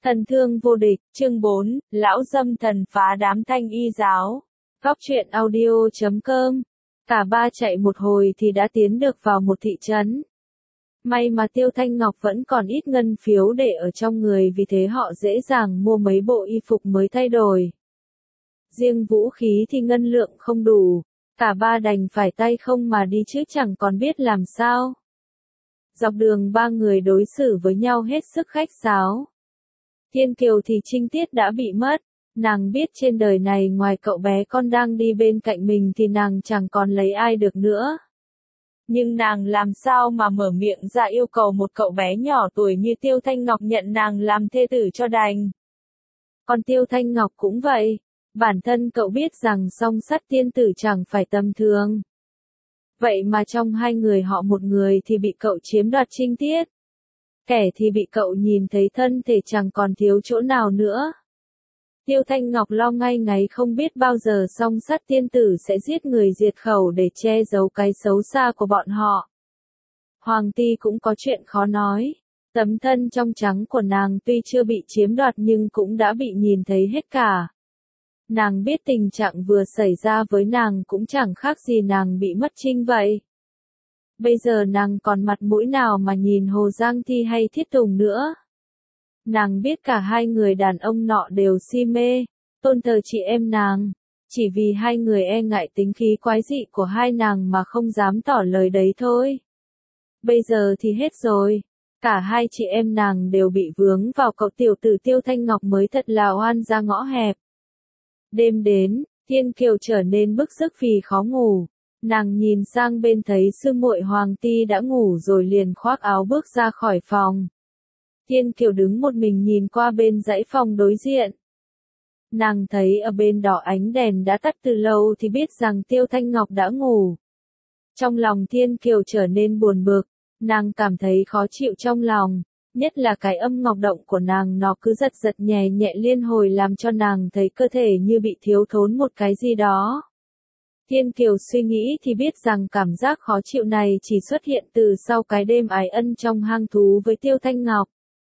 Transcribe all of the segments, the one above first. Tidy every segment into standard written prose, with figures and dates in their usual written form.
Thần thương vô địch, chương 4, lão dâm thần phá đám thanh y giáo. Góc truyện audio.com. Cả ba chạy một hồi thì đã tiến được vào một thị trấn. May mà Tiêu Thanh Ngọc vẫn còn ít ngân phiếu để ở trong người, vì thế họ dễ dàng mua mấy bộ y phục mới thay đổi. Riêng vũ khí thì ngân lượng không đủ, cả ba đành phải tay không mà đi chứ chẳng còn biết làm sao. Dọc đường ba người đối xử với nhau hết sức khách sáo. Thiên Kiều thì trinh tiết đã bị mất, nàng biết trên đời này ngoài cậu bé con đang đi bên cạnh mình thì nàng chẳng còn lấy ai được nữa. Nhưng nàng làm sao mà mở miệng ra yêu cầu một cậu bé nhỏ tuổi như Tiêu Thanh Ngọc nhận nàng làm thê tử cho đành. Còn Tiêu Thanh Ngọc cũng vậy, bản thân cậu biết rằng song sắt tiên tử chẳng phải tầm thường. Vậy mà trong hai người họ một người thì bị cậu chiếm đoạt trinh tiết. Kẻ thì bị cậu nhìn thấy thân thể chẳng còn thiếu chỗ nào nữa. Tiêu Thanh Ngọc lo ngay ngáy không biết bao giờ song sắt tiên tử sẽ giết người diệt khẩu để che giấu cái xấu xa của bọn họ. Hoàng Ti cũng có chuyện khó nói. Tấm thân trong trắng của nàng tuy chưa bị chiếm đoạt nhưng cũng đã bị nhìn thấy hết cả. Nàng biết tình trạng vừa xảy ra với nàng cũng chẳng khác gì nàng bị mất trinh vậy. Bây giờ nàng còn mặt mũi nào mà nhìn Hồ Giang Thi hay Thiết Tùng nữa. Nàng biết cả hai người đàn ông nọ đều si mê, tôn thờ chị em nàng. Chỉ vì hai người e ngại tính khí quái dị của hai nàng mà không dám tỏ lời đấy thôi. Bây giờ thì hết rồi. Cả hai chị em nàng đều bị vướng vào cậu tiểu tử Tiêu Thanh Ngọc mới thật là oan ra ngõ hẹp. Đêm đến, Thiên Kiều trở nên bức xức vì khó ngủ. Nàng nhìn sang bên thấy sư muội Hoàng Ti đã ngủ rồi liền khoác áo bước ra khỏi phòng. Thiên Kiều đứng một mình nhìn qua bên dãy phòng đối diện. Nàng thấy ở bên đó ánh đèn đã tắt từ lâu thì biết rằng Tiêu Thanh Ngọc đã ngủ. Trong lòng Thiên Kiều trở nên buồn bực, nàng cảm thấy khó chịu trong lòng, nhất là cái âm ngọc động của nàng nó cứ giật giật nhẹ nhẹ liên hồi làm cho nàng thấy cơ thể như bị thiếu thốn một cái gì đó. Thiên Kiều suy nghĩ thì biết rằng cảm giác khó chịu này chỉ xuất hiện từ sau cái đêm ái ân trong hang thú với Tiêu Thanh Ngọc.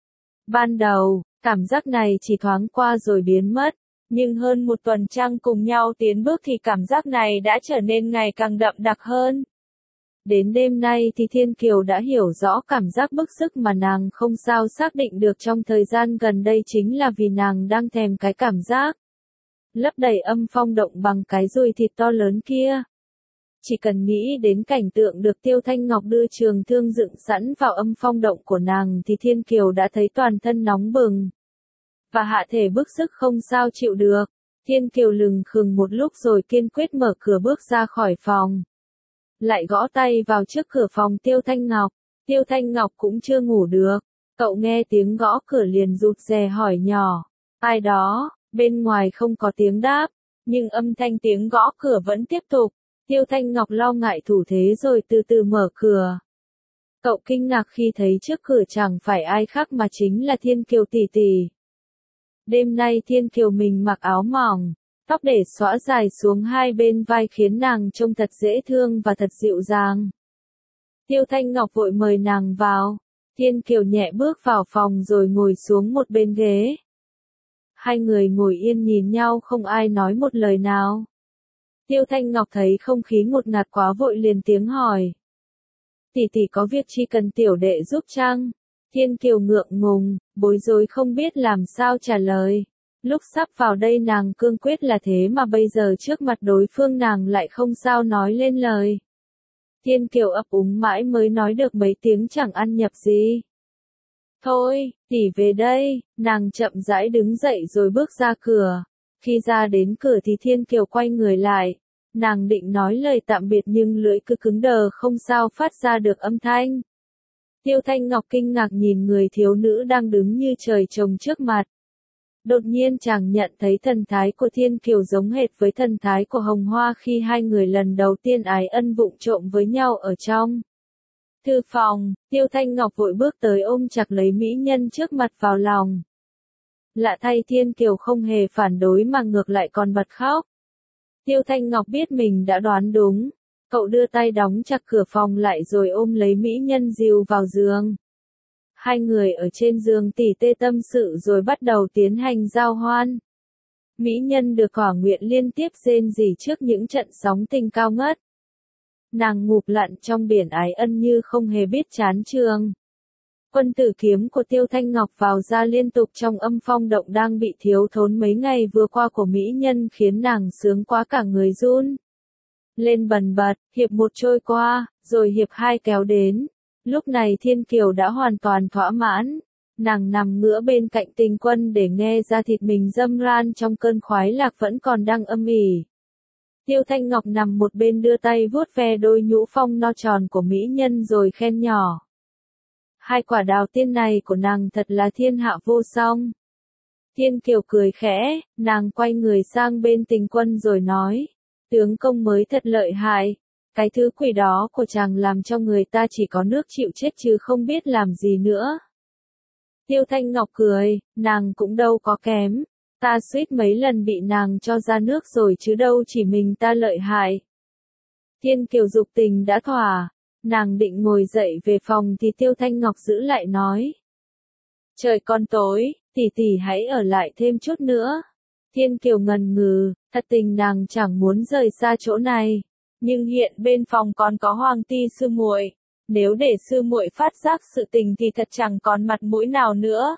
Ban đầu, cảm giác này chỉ thoáng qua rồi biến mất, nhưng hơn một tuần trăng cùng nhau tiến bước thì cảm giác này đã trở nên ngày càng đậm đặc hơn. Đến đêm nay thì Thiên Kiều đã hiểu rõ cảm giác bức xức mà nàng không sao xác định được trong thời gian gần đây chính là vì nàng đang thèm cái cảm giác lấp đầy âm phong động bằng cái dùi thịt to lớn kia. Chỉ cần nghĩ đến cảnh tượng được Tiêu Thanh Ngọc đưa trường thương dựng sẵn vào âm phong động của nàng thì Thiên Kiều đã thấy toàn thân nóng bừng. Và hạ thể bức xức không sao chịu được. Thiên Kiều lừng khừng một lúc rồi kiên quyết mở cửa bước ra khỏi phòng. Lại gõ tay vào trước cửa phòng Tiêu Thanh Ngọc. Tiêu Thanh Ngọc cũng chưa ngủ được. Cậu nghe tiếng gõ cửa liền rụt rè hỏi nhỏ. Ai đó? Bên ngoài không có tiếng đáp. Nhưng âm thanh tiếng gõ cửa vẫn tiếp tục. Tiêu Thanh Ngọc lo ngại thủ thế rồi từ từ mở cửa. Cậu kinh ngạc khi thấy trước cửa chẳng phải ai khác mà chính là Thiên Kiều tỷ tỷ. Đêm nay Thiên Kiều mình mặc áo mỏng, tóc để xõa dài xuống hai bên vai khiến nàng trông thật dễ thương và thật dịu dàng. Tiêu Thanh Ngọc vội mời nàng vào. Thiên Kiều nhẹ bước vào phòng rồi ngồi xuống một bên ghế. Hai người ngồi yên nhìn nhau không ai nói một lời nào. Tiêu Thanh Ngọc thấy không khí ngột ngạt quá vội liền tiếng hỏi. Tỷ tỷ có việc chi cần tiểu đệ giúp chăng? Thiên Kiều ngượng ngùng, bối rối không biết làm sao trả lời. Lúc sắp vào đây nàng cương quyết là thế mà bây giờ trước mặt đối phương nàng lại không sao nói lên lời. Thiên Kiều ấp úng mãi mới nói được mấy tiếng chẳng ăn nhập gì. Thôi, tỷ về đây, nàng chậm rãi đứng dậy rồi bước ra cửa. Khi ra đến cửa thì Thiên Kiều quay người lại. Nàng định nói lời tạm biệt nhưng lưỡi cứ cứng đờ không sao phát ra được âm thanh. Tiêu Thanh Ngọc kinh ngạc nhìn người thiếu nữ đang đứng như trời trồng trước mặt. Đột nhiên chàng nhận thấy thần thái của Thiên Kiều giống hệt với thần thái của Hồng Hoa khi hai người lần đầu tiên ái ân vụng trộm với nhau ở trong thư phòng. Tiêu Thanh Ngọc vội bước tới ôm chặt lấy mỹ nhân trước mặt vào lòng. Lạ thay Thiên Kiều không hề phản đối mà ngược lại còn bật khóc. Tiêu Thanh Ngọc biết mình đã đoán đúng. Cậu đưa tay đóng chặt cửa phòng lại rồi ôm lấy mỹ nhân dìu vào giường. Hai người ở trên giường tỉ tê tâm sự rồi bắt đầu tiến hành giao hoan. Mỹ nhân được Hỏa Nguyện liên tiếp rên rỉ trước những trận sóng tình cao ngất. Nàng ngụp lặn trong biển ái ân như không hề biết chán chường. Quân tử kiếm của Tiêu Thanh Ngọc vào ra liên tục trong âm phong động đang bị thiếu thốn mấy ngày vừa qua của mỹ nhân khiến nàng sướng quá cả người run. Lên bần bật, hiệp một trôi qua, rồi hiệp hai kéo đến. Lúc này Thiên Kiều đã hoàn toàn thỏa mãn. Nàng nằm ngửa bên cạnh Tình Quân để nghe ra thịt mình râm ran trong cơn khoái lạc vẫn còn đang âm ỉ. Tiêu Thanh Ngọc nằm một bên đưa tay vuốt ve đôi nhũ phong no tròn của mỹ nhân rồi khen nhỏ. Hai quả đào tiên này của nàng thật là thiên hạ vô song. Thiên Kiều cười khẽ, nàng quay người sang bên Tình Quân rồi nói. Tướng công mới thật lợi hại. Cái thứ quỷ đó của chàng làm cho người ta chỉ có nước chịu chết chứ không biết làm gì nữa. Tiêu Thanh Ngọc cười, nàng cũng đâu có kém. Ta suýt mấy lần bị nàng cho ra nước rồi chứ đâu chỉ mình ta lợi hại. Thiên Kiều dục tình đã thỏa. Nàng định ngồi dậy về phòng thì Tiêu Thanh Ngọc giữ lại nói. Trời còn tối, tỷ tỷ hãy ở lại thêm chút nữa. Thiên Kiều ngần ngừ, thật tình nàng chẳng muốn rời xa chỗ này. Nhưng hiện bên phòng còn có Hoàng Ti sư muội. Nếu để sư muội phát giác sự tình thì thật chẳng còn mặt mũi nào nữa.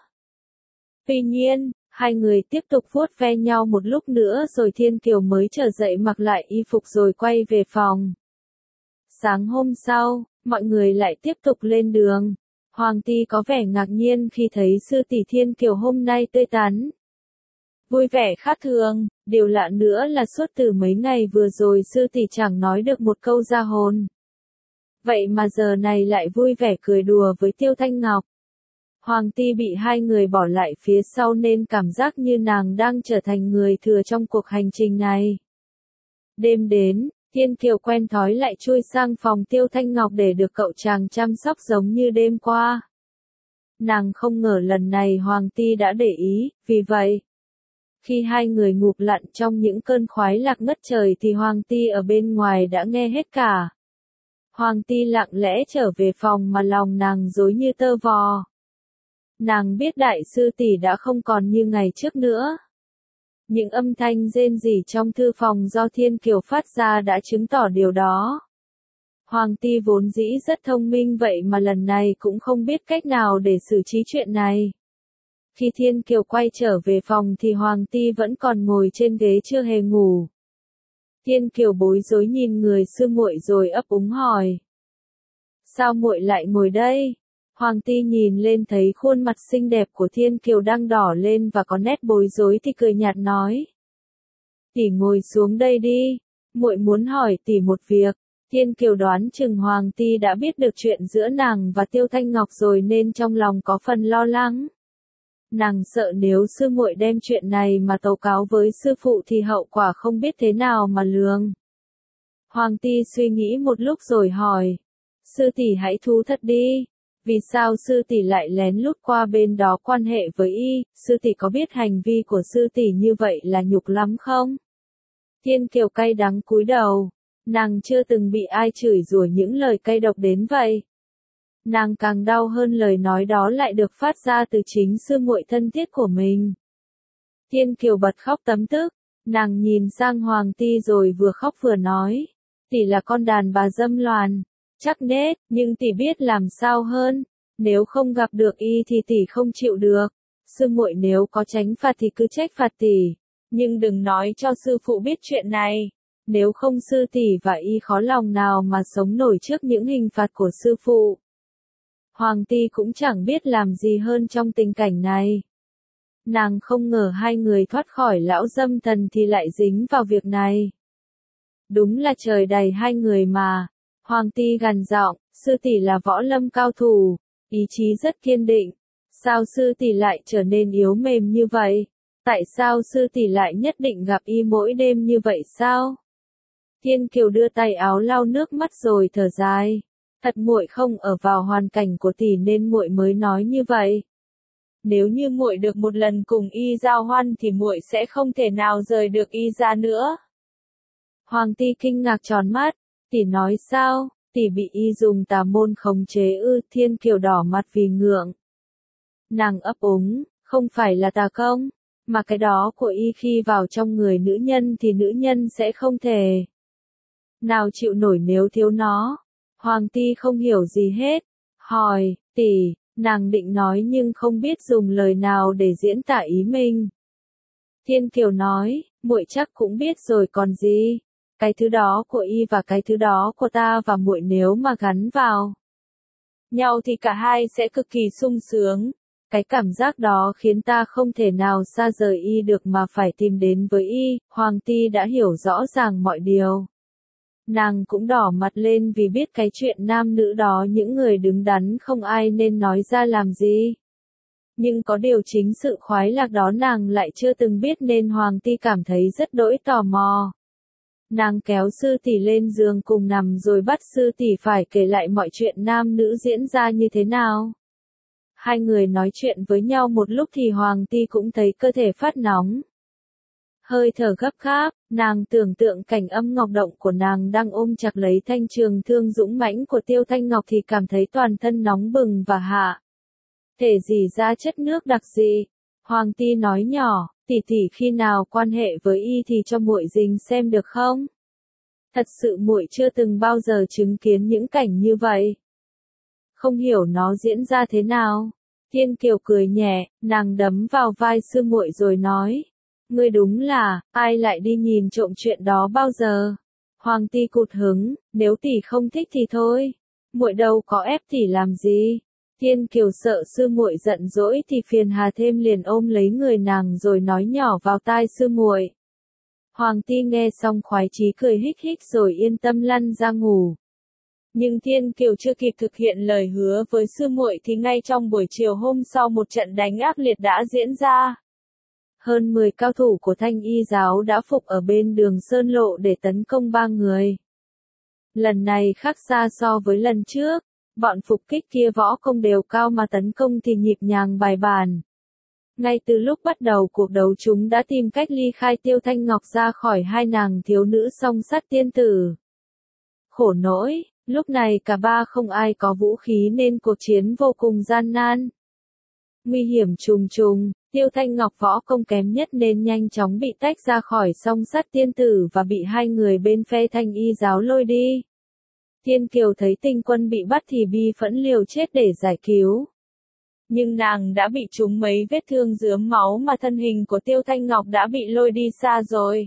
Tuy nhiên, hai người tiếp tục vuốt ve nhau một lúc nữa rồi Thiên Kiều mới trở dậy mặc lại y phục rồi quay về phòng. Sáng hôm sau, mọi người lại tiếp tục lên đường. Hoàng Ti có vẻ ngạc nhiên khi thấy sư tỷ Thiên Kiều hôm nay tươi tắn. Vui vẻ khác thường, điều lạ nữa là suốt từ mấy ngày vừa rồi sư tỷ chẳng nói được một câu ra hồn. Vậy mà giờ này lại vui vẻ cười đùa với Tiêu Thanh Ngọc. Hoàng Ti bị hai người bỏ lại phía sau nên cảm giác như nàng đang trở thành người thừa trong cuộc hành trình này. Đêm đến, Thiên Kiều quen thói lại chui sang phòng Tiêu Thanh Ngọc để được cậu chàng chăm sóc giống như đêm qua. Nàng không ngờ lần này Hoàng Ti đã để ý, vì vậy, khi hai người ngụp lặn trong những cơn khoái lạc ngất trời thì Hoàng Ti ở bên ngoài đã nghe hết cả. Hoàng Ti lặng lẽ trở về phòng mà lòng nàng rối như tơ vò. Nàng biết đại sư tỷ đã không còn như ngày trước nữa. Những âm thanh rên rỉ trong thư phòng do Thiên Kiều phát ra đã chứng tỏ điều đó. Hoàng Ti vốn dĩ rất thông minh vậy mà lần này cũng không biết cách nào để xử trí chuyện này. Khi Thiên Kiều quay trở về phòng thì Hoàng Ti vẫn còn ngồi trên ghế chưa hề ngủ. Thiên Kiều bối rối nhìn người sư muội rồi ấp úng hỏi. Sao muội lại ngồi đây? Hoàng Ti nhìn lên thấy khuôn mặt xinh đẹp của Thiên Kiều đang đỏ lên và có nét bối rối thì cười nhạt nói. Tỷ ngồi xuống đây đi, muội muốn hỏi tỷ một việc. Thiên Kiều đoán chừng Hoàng Ti đã biết được chuyện giữa nàng và Tiêu Thanh Ngọc rồi nên trong lòng có phần lo lắng. Nàng sợ nếu sư muội đem chuyện này mà tố cáo với sư phụ thì hậu quả không biết thế nào mà lường. Hoàng Ti suy nghĩ một lúc rồi hỏi. Sư tỷ hãy thú thật đi. Vì sao sư tỷ lại lén lút qua bên đó quan hệ với y, sư tỷ có biết hành vi của sư tỷ như vậy là nhục lắm không? Thiên Kiều cay đắng cúi đầu. Nàng chưa từng bị ai chửi rủa những lời cay độc đến vậy. Nàng càng đau hơn lời nói đó lại được phát ra từ chính sư muội thân thiết của mình. Thiên Kiều bật khóc tấm tức, nàng nhìn sang Hoàng Ti rồi vừa khóc vừa nói, tỷ là con đàn bà dâm loạn, chắc nết, nhưng tỷ biết làm sao hơn, nếu không gặp được y thì tỷ không chịu được, sư muội nếu có tránh phạt thì cứ trách phạt tỷ, nhưng đừng nói cho sư phụ biết chuyện này, nếu không sư tỷ và y khó lòng nào mà sống nổi trước những hình phạt của sư phụ. Hoàng Ti cũng chẳng biết làm gì hơn trong tình cảnh này. Nàng không ngờ hai người thoát khỏi lão dâm thần thì lại dính vào việc này. Đúng là trời đầy hai người mà. Hoàng Ti gằn giọng, sư tỷ là võ lâm cao thủ, ý chí rất kiên định. Sao sư tỷ lại trở nên yếu mềm như vậy? Tại sao sư tỷ lại nhất định gặp y mỗi đêm như vậy sao? Thiên Kiều đưa tay áo lau nước mắt rồi thở dài. Thật muội không ở vào hoàn cảnh của tỷ nên muội mới nói như vậy. Nếu như muội được một lần cùng y giao hoan thì muội sẽ không thể nào rời được y ra nữa. Hoàng Ti kinh ngạc tròn mắt, tỷ nói sao, tỷ bị y dùng tà môn khống chế ư? Thiên Kiều đỏ mặt vì ngượng. Nàng ấp úng, không phải là tà công, mà cái đó của y khi vào trong người nữ nhân thì nữ nhân sẽ không thể nào chịu nổi nếu thiếu nó. Hoàng Ti không hiểu gì hết, hỏi, tỷ, nàng định nói nhưng không biết dùng lời nào để diễn tả ý mình. Thiên Kiều nói, muội chắc cũng biết rồi còn gì. Cái thứ đó của y và cái thứ đó của ta và muội nếu mà gắn vào nhau thì cả hai sẽ cực kỳ sung sướng. Cái cảm giác đó khiến ta không thể nào xa rời y được mà phải tìm đến với y. Hoàng Ti đã hiểu rõ ràng mọi điều. Nàng cũng đỏ mặt lên vì biết cái chuyện nam nữ đó những người đứng đắn không ai nên nói ra làm gì. Nhưng có điều chính sự khoái lạc đó nàng lại chưa từng biết nên Hoàng Ti cảm thấy rất đỗi tò mò. Nàng kéo sư tỷ lên giường cùng nằm rồi bắt sư tỷ phải kể lại mọi chuyện nam nữ diễn ra như thế nào. Hai người nói chuyện với nhau một lúc thì Hoàng Ti cũng thấy cơ thể phát nóng. Hơi thở gấp gáp, nàng tưởng tượng cảnh âm ngọc động của nàng đang ôm chặt lấy thanh trường thương dũng mãnh của Tiêu Thanh Ngọc thì cảm thấy toàn thân nóng bừng và hạ. Thể gì ra chất nước đặc gì. Hoàng Ti nói nhỏ, tỷ tỷ khi nào quan hệ với y thì cho muội dình xem được không? Thật sự muội chưa từng bao giờ chứng kiến những cảnh như vậy. Không hiểu nó diễn ra thế nào. Thiên Kiều cười nhẹ, nàng đấm vào vai sư muội rồi nói. Ngươi đúng là, ai lại đi nhìn trộm chuyện đó bao giờ? Hoàng Ti cụt hứng, nếu tỷ không thích thì thôi. Muội đâu có ép tỷ làm gì. Thiên Kiều sợ sư muội giận dỗi thì phiền hà thêm liền ôm lấy người nàng rồi nói nhỏ vào tai sư muội. Hoàng Ti nghe xong khoái chí cười hích hích rồi yên tâm lăn ra ngủ. Nhưng Thiên Kiều chưa kịp thực hiện lời hứa với sư muội thì ngay trong buổi chiều hôm sau một trận đánh ác liệt đã diễn ra. Hơn 10 cao thủ của Thanh Y giáo đã phục ở bên đường Sơn Lộ để tấn công 3 người. Lần này khác xa so với lần trước, bọn phục kích kia võ công đều cao mà tấn công thì nhịp nhàng bài bản. Ngay từ lúc bắt đầu cuộc đấu chúng đã tìm cách ly khai Tiêu Thanh Ngọc ra khỏi hai nàng thiếu nữ song sắt tiên tử. Khổ nỗi, lúc này cả ba không ai có vũ khí nên cuộc chiến vô cùng gian nan. Nguy hiểm trùng trùng, Tiêu Thanh Ngọc võ công kém nhất nên nhanh chóng bị tách ra khỏi song sắt tiên tử và bị hai người bên phe Thanh Y giáo lôi đi. Thiên Kiều thấy Tinh Quân bị bắt thì bi phẫn liều chết để giải cứu. Nhưng nàng đã bị trúng mấy vết thương rướm máu mà thân hình của Tiêu Thanh Ngọc đã bị lôi đi xa rồi.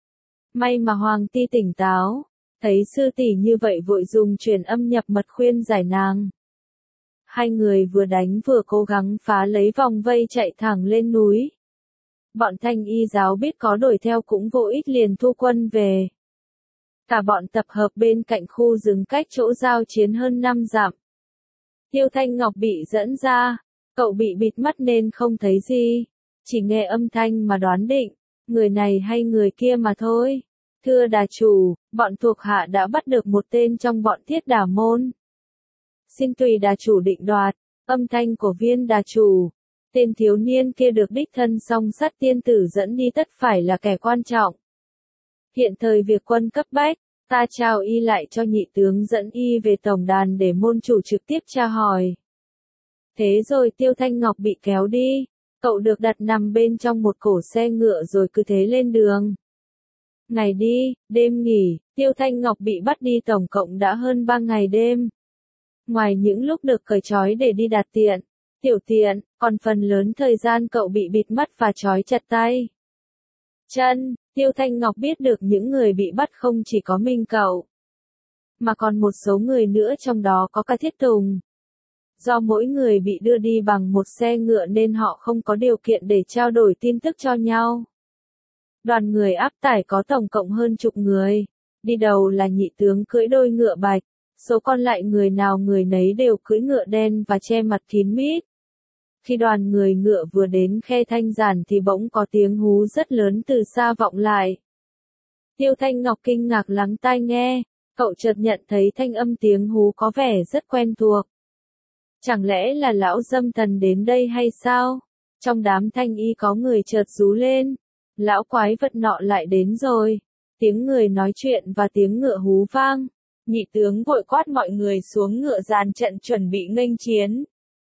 May mà Hoàng Ti tỉnh táo, thấy sư tỷ như vậy vội dùng truyền âm nhập mật khuyên giải nàng. Hai người vừa đánh vừa cố gắng phá lấy vòng vây chạy thẳng lên núi. Bọn Thanh Y giáo biết có đuổi theo cũng vô ích liền thu quân về. Cả bọn tập hợp bên cạnh khu rừng cách chỗ giao chiến hơn 5 dặm. Tiêu Thanh Ngọc bị dẫn ra, cậu bị bịt mắt nên không thấy gì, chỉ nghe âm thanh mà đoán định, người này hay người kia mà thôi. Thưa đà chủ, bọn thuộc hạ đã bắt được một tên trong bọn Thiết Đà môn. Xin tùy đà chủ định đoạt, âm thanh của viên đà chủ. Tên thiếu niên kia được đích thân song sắt tiên tử dẫn đi tất phải là kẻ quan trọng. Hiện thời việc quân cấp bách, ta trao y lại cho nhị tướng dẫn y về tổng đàn để môn chủ trực tiếp tra hỏi. Thế rồi Tiêu Thanh Ngọc bị kéo đi, cậu được đặt nằm bên trong một cổ xe ngựa rồi cứ thế lên đường. Ngày đi, đêm nghỉ, Tiêu Thanh Ngọc bị bắt đi tổng cộng đã hơn 3 ngày đêm. Ngoài những lúc được cởi trói để đi đạt tiện, tiểu tiện, còn phần lớn thời gian cậu bị bịt mắt và trói chặt tay. Chân, Tiêu Thanh Ngọc biết được những người bị bắt không chỉ có mình cậu, mà còn một số người nữa trong đó có cả Thiết Tùng. Do mỗi người bị đưa đi bằng một xe ngựa nên họ không có điều kiện để trao đổi tin tức cho nhau. Đoàn người áp tải có tổng cộng hơn chục người, đi đầu là nhị tướng cưỡi đôi ngựa bạch, số còn lại người nào người nấy đều cưỡi ngựa đen và che mặt kín mít. Khi đoàn người ngựa vừa đến khe Thanh Giản thì bỗng có tiếng hú rất lớn từ xa vọng lại. Tiêu Thanh Ngọc kinh ngạc lắng tai nghe, cậu chợt nhận thấy thanh âm tiếng hú có vẻ rất quen thuộc. Chẳng lẽ là lão Dâm Thần đến đây hay sao? Trong đám Thanh Y có người chợt rú lên. Lão quái vật nọ lại đến rồi. Tiếng người nói chuyện và tiếng ngựa hú vang. Nhị tướng vội quát mọi người xuống ngựa dàn trận chuẩn bị nghênh chiến.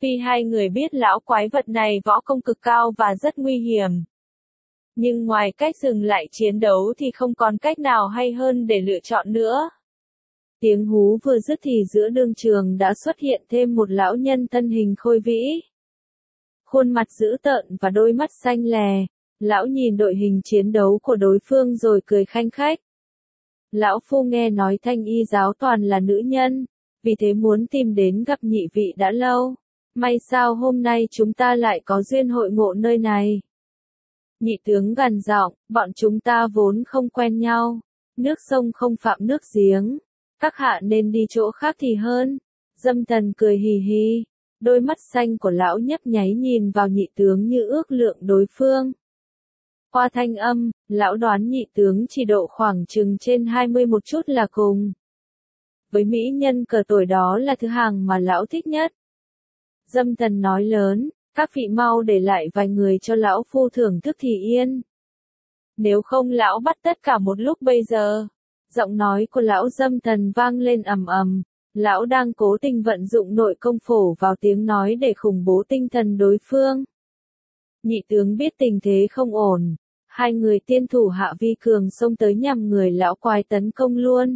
Tuy hai người biết lão quái vật này võ công cực cao và rất nguy hiểm. Nhưng ngoài cách dừng lại chiến đấu thì không còn cách nào hay hơn để lựa chọn nữa. Tiếng hú vừa dứt thì giữa đương trường đã xuất hiện thêm một lão nhân thân hình khôi vĩ. Khuôn mặt dữ tợn và đôi mắt xanh lè. Lão nhìn đội hình chiến đấu của đối phương rồi cười khanh khách. Lão phu nghe nói Thanh Y giáo toàn là nữ nhân, vì thế muốn tìm đến gặp nhị vị đã lâu. May sao hôm nay chúng ta lại có duyên hội ngộ nơi này. Nhị tướng gằn giọng, bọn chúng ta vốn không quen nhau. Nước sông không phạm nước giếng. Các hạ nên đi chỗ khác thì hơn. Dâm Thần cười hì hì. Đôi mắt xanh của lão nhấp nháy nhìn vào nhị tướng như ước lượng đối phương. Qua thanh âm, lão đoán nhị tướng chỉ độ khoảng chừng trên 20 một chút là cùng. Với mỹ nhân cờ tuổi đó là thứ hàng mà lão thích nhất. Dâm Thần nói lớn, các vị mau để lại vài người cho lão phu thưởng thức thì yên. Nếu không lão bắt tất cả một lúc bây giờ. Giọng nói của lão Dâm Thần vang lên ầm ầm. Lão đang cố tình vận dụng nội công phổ vào tiếng nói để khủng bố tinh thần đối phương. Nhị tướng biết tình thế không ổn. Hai người tiên thủ hạ vi cường xông tới nhằm người lão quái tấn công luôn.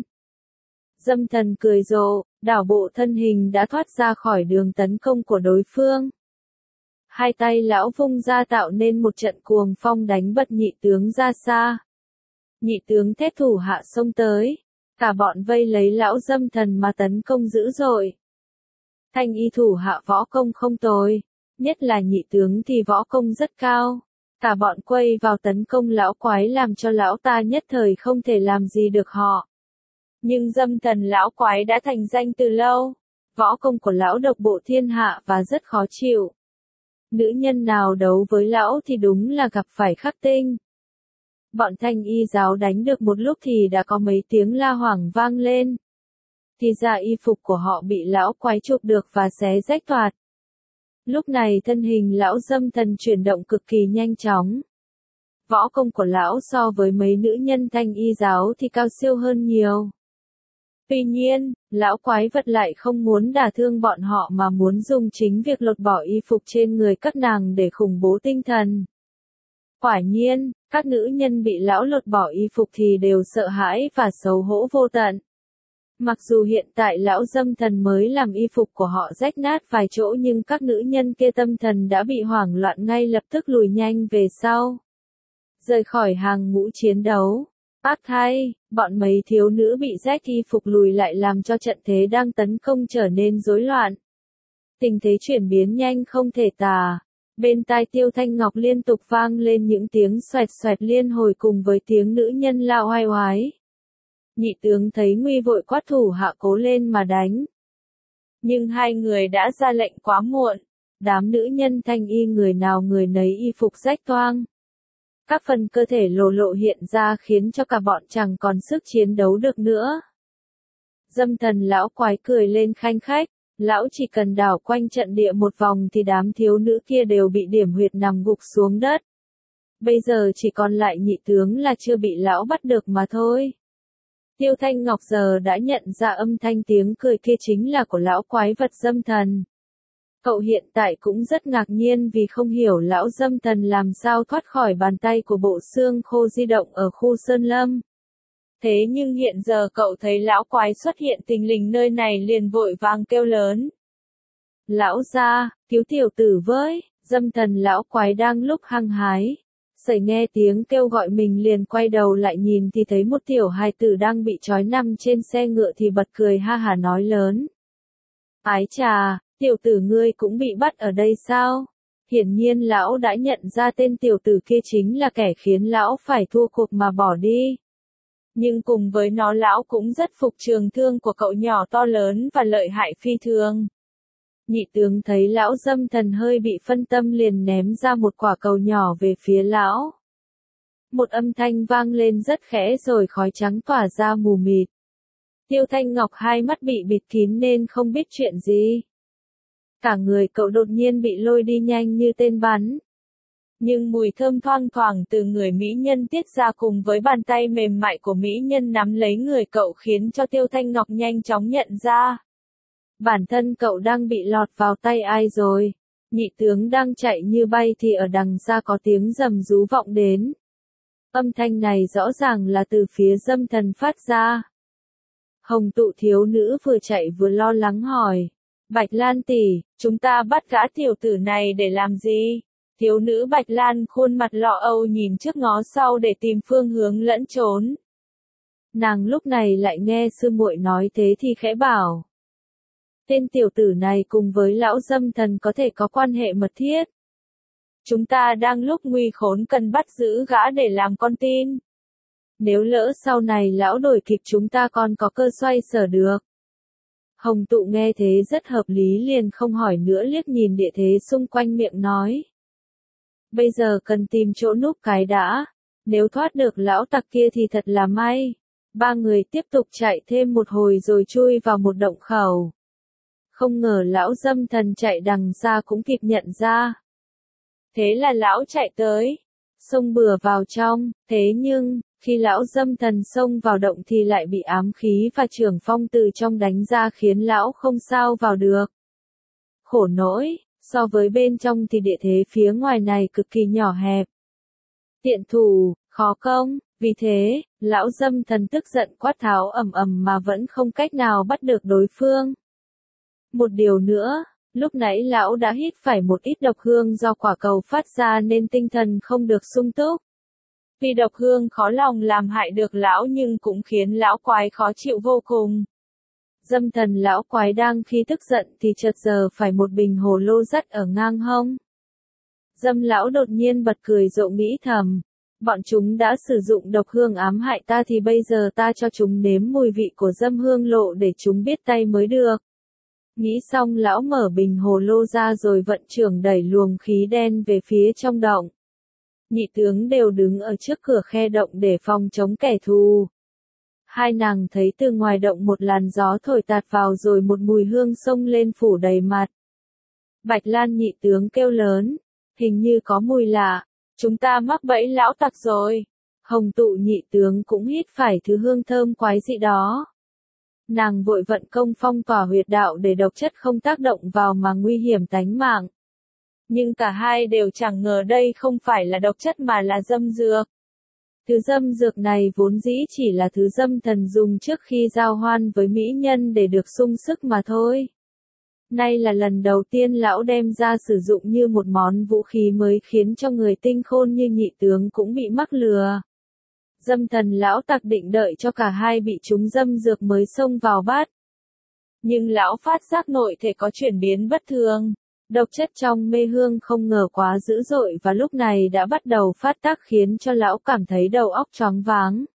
Dâm Thần cười rộ, đảo bộ thân hình đã thoát ra khỏi đường tấn công của đối phương. Hai tay lão vung ra tạo nên một trận cuồng phong đánh bật nhị tướng ra xa. Nhị tướng thét thủ hạ xông tới. Cả bọn vây lấy lão Dâm Thần mà tấn công dữ dội. Thanh Y thủ hạ võ công không tồi. Nhất là nhị tướng thì võ công rất cao. Cả bọn quay vào tấn công lão quái làm cho lão ta nhất thời không thể làm gì được họ. Nhưng Dâm Thần lão quái đã thành danh từ lâu. Võ công của lão độc bộ thiên hạ và rất khó chịu. Nữ nhân nào đấu với lão thì đúng là gặp phải khắc tinh. Bọn Thanh Y giáo đánh được một lúc thì đã có mấy tiếng la hoảng vang lên. Thì ra y phục của họ bị lão quái chụp được và xé rách toạc. Lúc này thân hình lão Dâm Thần chuyển động cực kỳ nhanh chóng. Võ công của lão so với mấy nữ nhân Thanh Y giáo thì cao siêu hơn nhiều. Tuy nhiên, lão quái vật lại không muốn đả thương bọn họ mà muốn dùng chính việc lột bỏ y phục trên người các nàng để khủng bố tinh thần. Quả nhiên, các nữ nhân bị lão lột bỏ y phục thì đều sợ hãi và xấu hổ vô tận. Mặc dù hiện tại lão Dâm Thần mới làm y phục của họ rách nát vài chỗ nhưng các nữ nhân kia tâm thần đã bị hoảng loạn ngay lập tức lùi nhanh về sau. Rời khỏi hàng ngũ chiến đấu. Ác thay, bọn mấy thiếu nữ bị rách y phục lùi lại làm cho trận thế đang tấn công trở nên rối loạn. Tình thế chuyển biến nhanh không thể tả. Bên tai Tiêu Thanh Ngọc liên tục vang lên những tiếng xoẹt xoẹt liên hồi cùng với tiếng nữ nhân la oai oái. Nhị tướng thấy nguy vội quát thủ hạ cố lên mà đánh. Nhưng hai người đã ra lệnh quá muộn. Đám nữ nhân Thanh Y người nào người nấy y phục rách toang. Các phần cơ thể lộ lộ hiện ra khiến cho cả bọn chẳng còn sức chiến đấu được nữa. Dâm Thần lão quái cười lên khanh khách. Lão chỉ cần đảo quanh trận địa một vòng thì đám thiếu nữ kia đều bị điểm huyệt nằm gục xuống đất. Bây giờ chỉ còn lại nhị tướng là chưa bị lão bắt được mà thôi. Tiêu Thanh Ngọc giờ đã nhận ra âm thanh tiếng cười kia chính là của lão quái vật Dâm Thần. Cậu hiện tại cũng rất ngạc nhiên vì không hiểu lão Dâm Thần làm sao thoát khỏi bàn tay của bộ xương khô di động ở khu Sơn Lâm. Thế nhưng hiện giờ cậu thấy lão quái xuất hiện thình lình nơi này liền vội vàng kêu lớn. Lão gia, cứu tiểu tử với, Dâm Thần lão quái đang lúc hăng hái. Sẩy nghe tiếng kêu gọi mình liền quay đầu lại nhìn thì thấy một tiểu hài tử đang bị trói nằm trên xe ngựa thì bật cười ha hả nói lớn. Ái chà, tiểu tử ngươi cũng bị bắt ở đây sao? Hiển nhiên lão đã nhận ra tên tiểu tử kia chính là kẻ khiến lão phải thua cuộc mà bỏ đi. Nhưng cùng với nó lão cũng rất phục trường thương của cậu nhỏ to lớn và lợi hại phi thường. Nhị tướng thấy lão Dâm Thần hơi bị phân tâm liền ném ra một quả cầu nhỏ về phía lão. Một âm thanh vang lên rất khẽ rồi khói trắng tỏa ra mù mịt. Tiêu Thanh Ngọc hai mắt bị bịt kín nên không biết chuyện gì. Cả người cậu đột nhiên bị lôi đi nhanh như tên bắn. Nhưng mùi thơm thoang thoảng từ người mỹ nhân tiết ra cùng với bàn tay mềm mại của mỹ nhân nắm lấy người cậu khiến cho Tiêu Thanh Ngọc nhanh chóng nhận ra. Bản thân cậu đang bị lọt vào tay ai rồi? Nhị tướng đang chạy như bay thì ở đằng xa có tiếng rầm rú vọng đến. Âm thanh này rõ ràng là từ phía Dâm Thần phát ra. Hồng Tụ thiếu nữ vừa chạy vừa lo lắng hỏi. Bạch Lan tỷ, chúng ta bắt gã tiểu tử này để làm gì? Thiếu nữ Bạch Lan khuôn mặt lo âu nhìn trước ngó sau để tìm phương hướng lẫn trốn. Nàng lúc này lại nghe sư muội nói thế thì khẽ bảo. Tên tiểu tử này cùng với lão Dâm Thần có thể có quan hệ mật thiết. Chúng ta đang lúc nguy khốn cần bắt giữ gã để làm con tin. Nếu lỡ sau này lão đổi kịp chúng ta còn có cơ xoay sở được. Hồng Tụ nghe thế rất hợp lý liền không hỏi nữa liếc nhìn địa thế xung quanh miệng nói. Bây giờ cần tìm chỗ núp cái đã. Nếu thoát được lão tặc kia thì thật là may. Ba người tiếp tục chạy thêm một hồi rồi chui vào một động khẩu. Không ngờ lão Dâm Thần chạy đằng xa cũng kịp nhận ra. Thế là lão chạy tới, xông bừa vào trong, thế nhưng, khi lão Dâm Thần xông vào động thì lại bị ám khí và trưởng phong từ trong đánh ra khiến lão không sao vào được. Khổ nỗi, so với bên trong thì địa thế phía ngoài này cực kỳ nhỏ hẹp. Tiện thủ, khó công, vì thế, lão Dâm Thần tức giận quát tháo ầm ầm mà vẫn không cách nào bắt được đối phương. Một điều nữa, lúc nãy lão đã hít phải một ít độc hương do quả cầu phát ra nên tinh thần không được sung túc. Vì độc hương khó lòng làm hại được lão nhưng cũng khiến lão quái khó chịu vô cùng. Dâm Thần lão quái đang khi tức giận thì chợt giờ phải một bình hồ lô dắt ở ngang hông. Dâm lão đột nhiên bật cười rộ nghĩ thầm. Bọn chúng đã sử dụng độc hương ám hại ta thì bây giờ ta cho chúng nếm mùi vị của dâm hương lộ để chúng biết tay mới được. Nghĩ xong lão mở bình hồ lô ra rồi vận trưởng đẩy luồng khí đen về phía trong động. Nhị tướng đều đứng ở trước cửa khe động để phòng chống kẻ thù. Hai nàng thấy từ ngoài động một làn gió thổi tạt vào rồi một mùi hương xông lên phủ đầy mặt. Bạch Lan nhị tướng kêu lớn, hình như có mùi lạ, chúng ta mắc bẫy lão tặc rồi. Hồng Tụ nhị tướng cũng hít phải thứ hương thơm quái dị đó. Nàng vội vận công phong tỏa huyệt đạo để độc chất không tác động vào mà nguy hiểm tánh mạng. Nhưng cả hai đều chẳng ngờ đây không phải là độc chất mà là dâm dược. Thứ dâm dược này vốn dĩ chỉ là thứ Dâm Thần dùng trước khi giao hoan với mỹ nhân để được sung sức mà thôi. Nay là lần đầu tiên lão đem ra sử dụng như một món vũ khí mới khiến cho người tinh khôn như nhị tướng cũng bị mắc lừa. Dâm Thần lão tặc định đợi cho cả hai bị trúng dâm dược mới xông vào bắt. Nhưng lão phát giác nội thể có chuyển biến bất thường. Độc chất trong mê hương không ngờ quá dữ dội và lúc này đã bắt đầu phát tác khiến cho lão cảm thấy đầu óc choáng váng.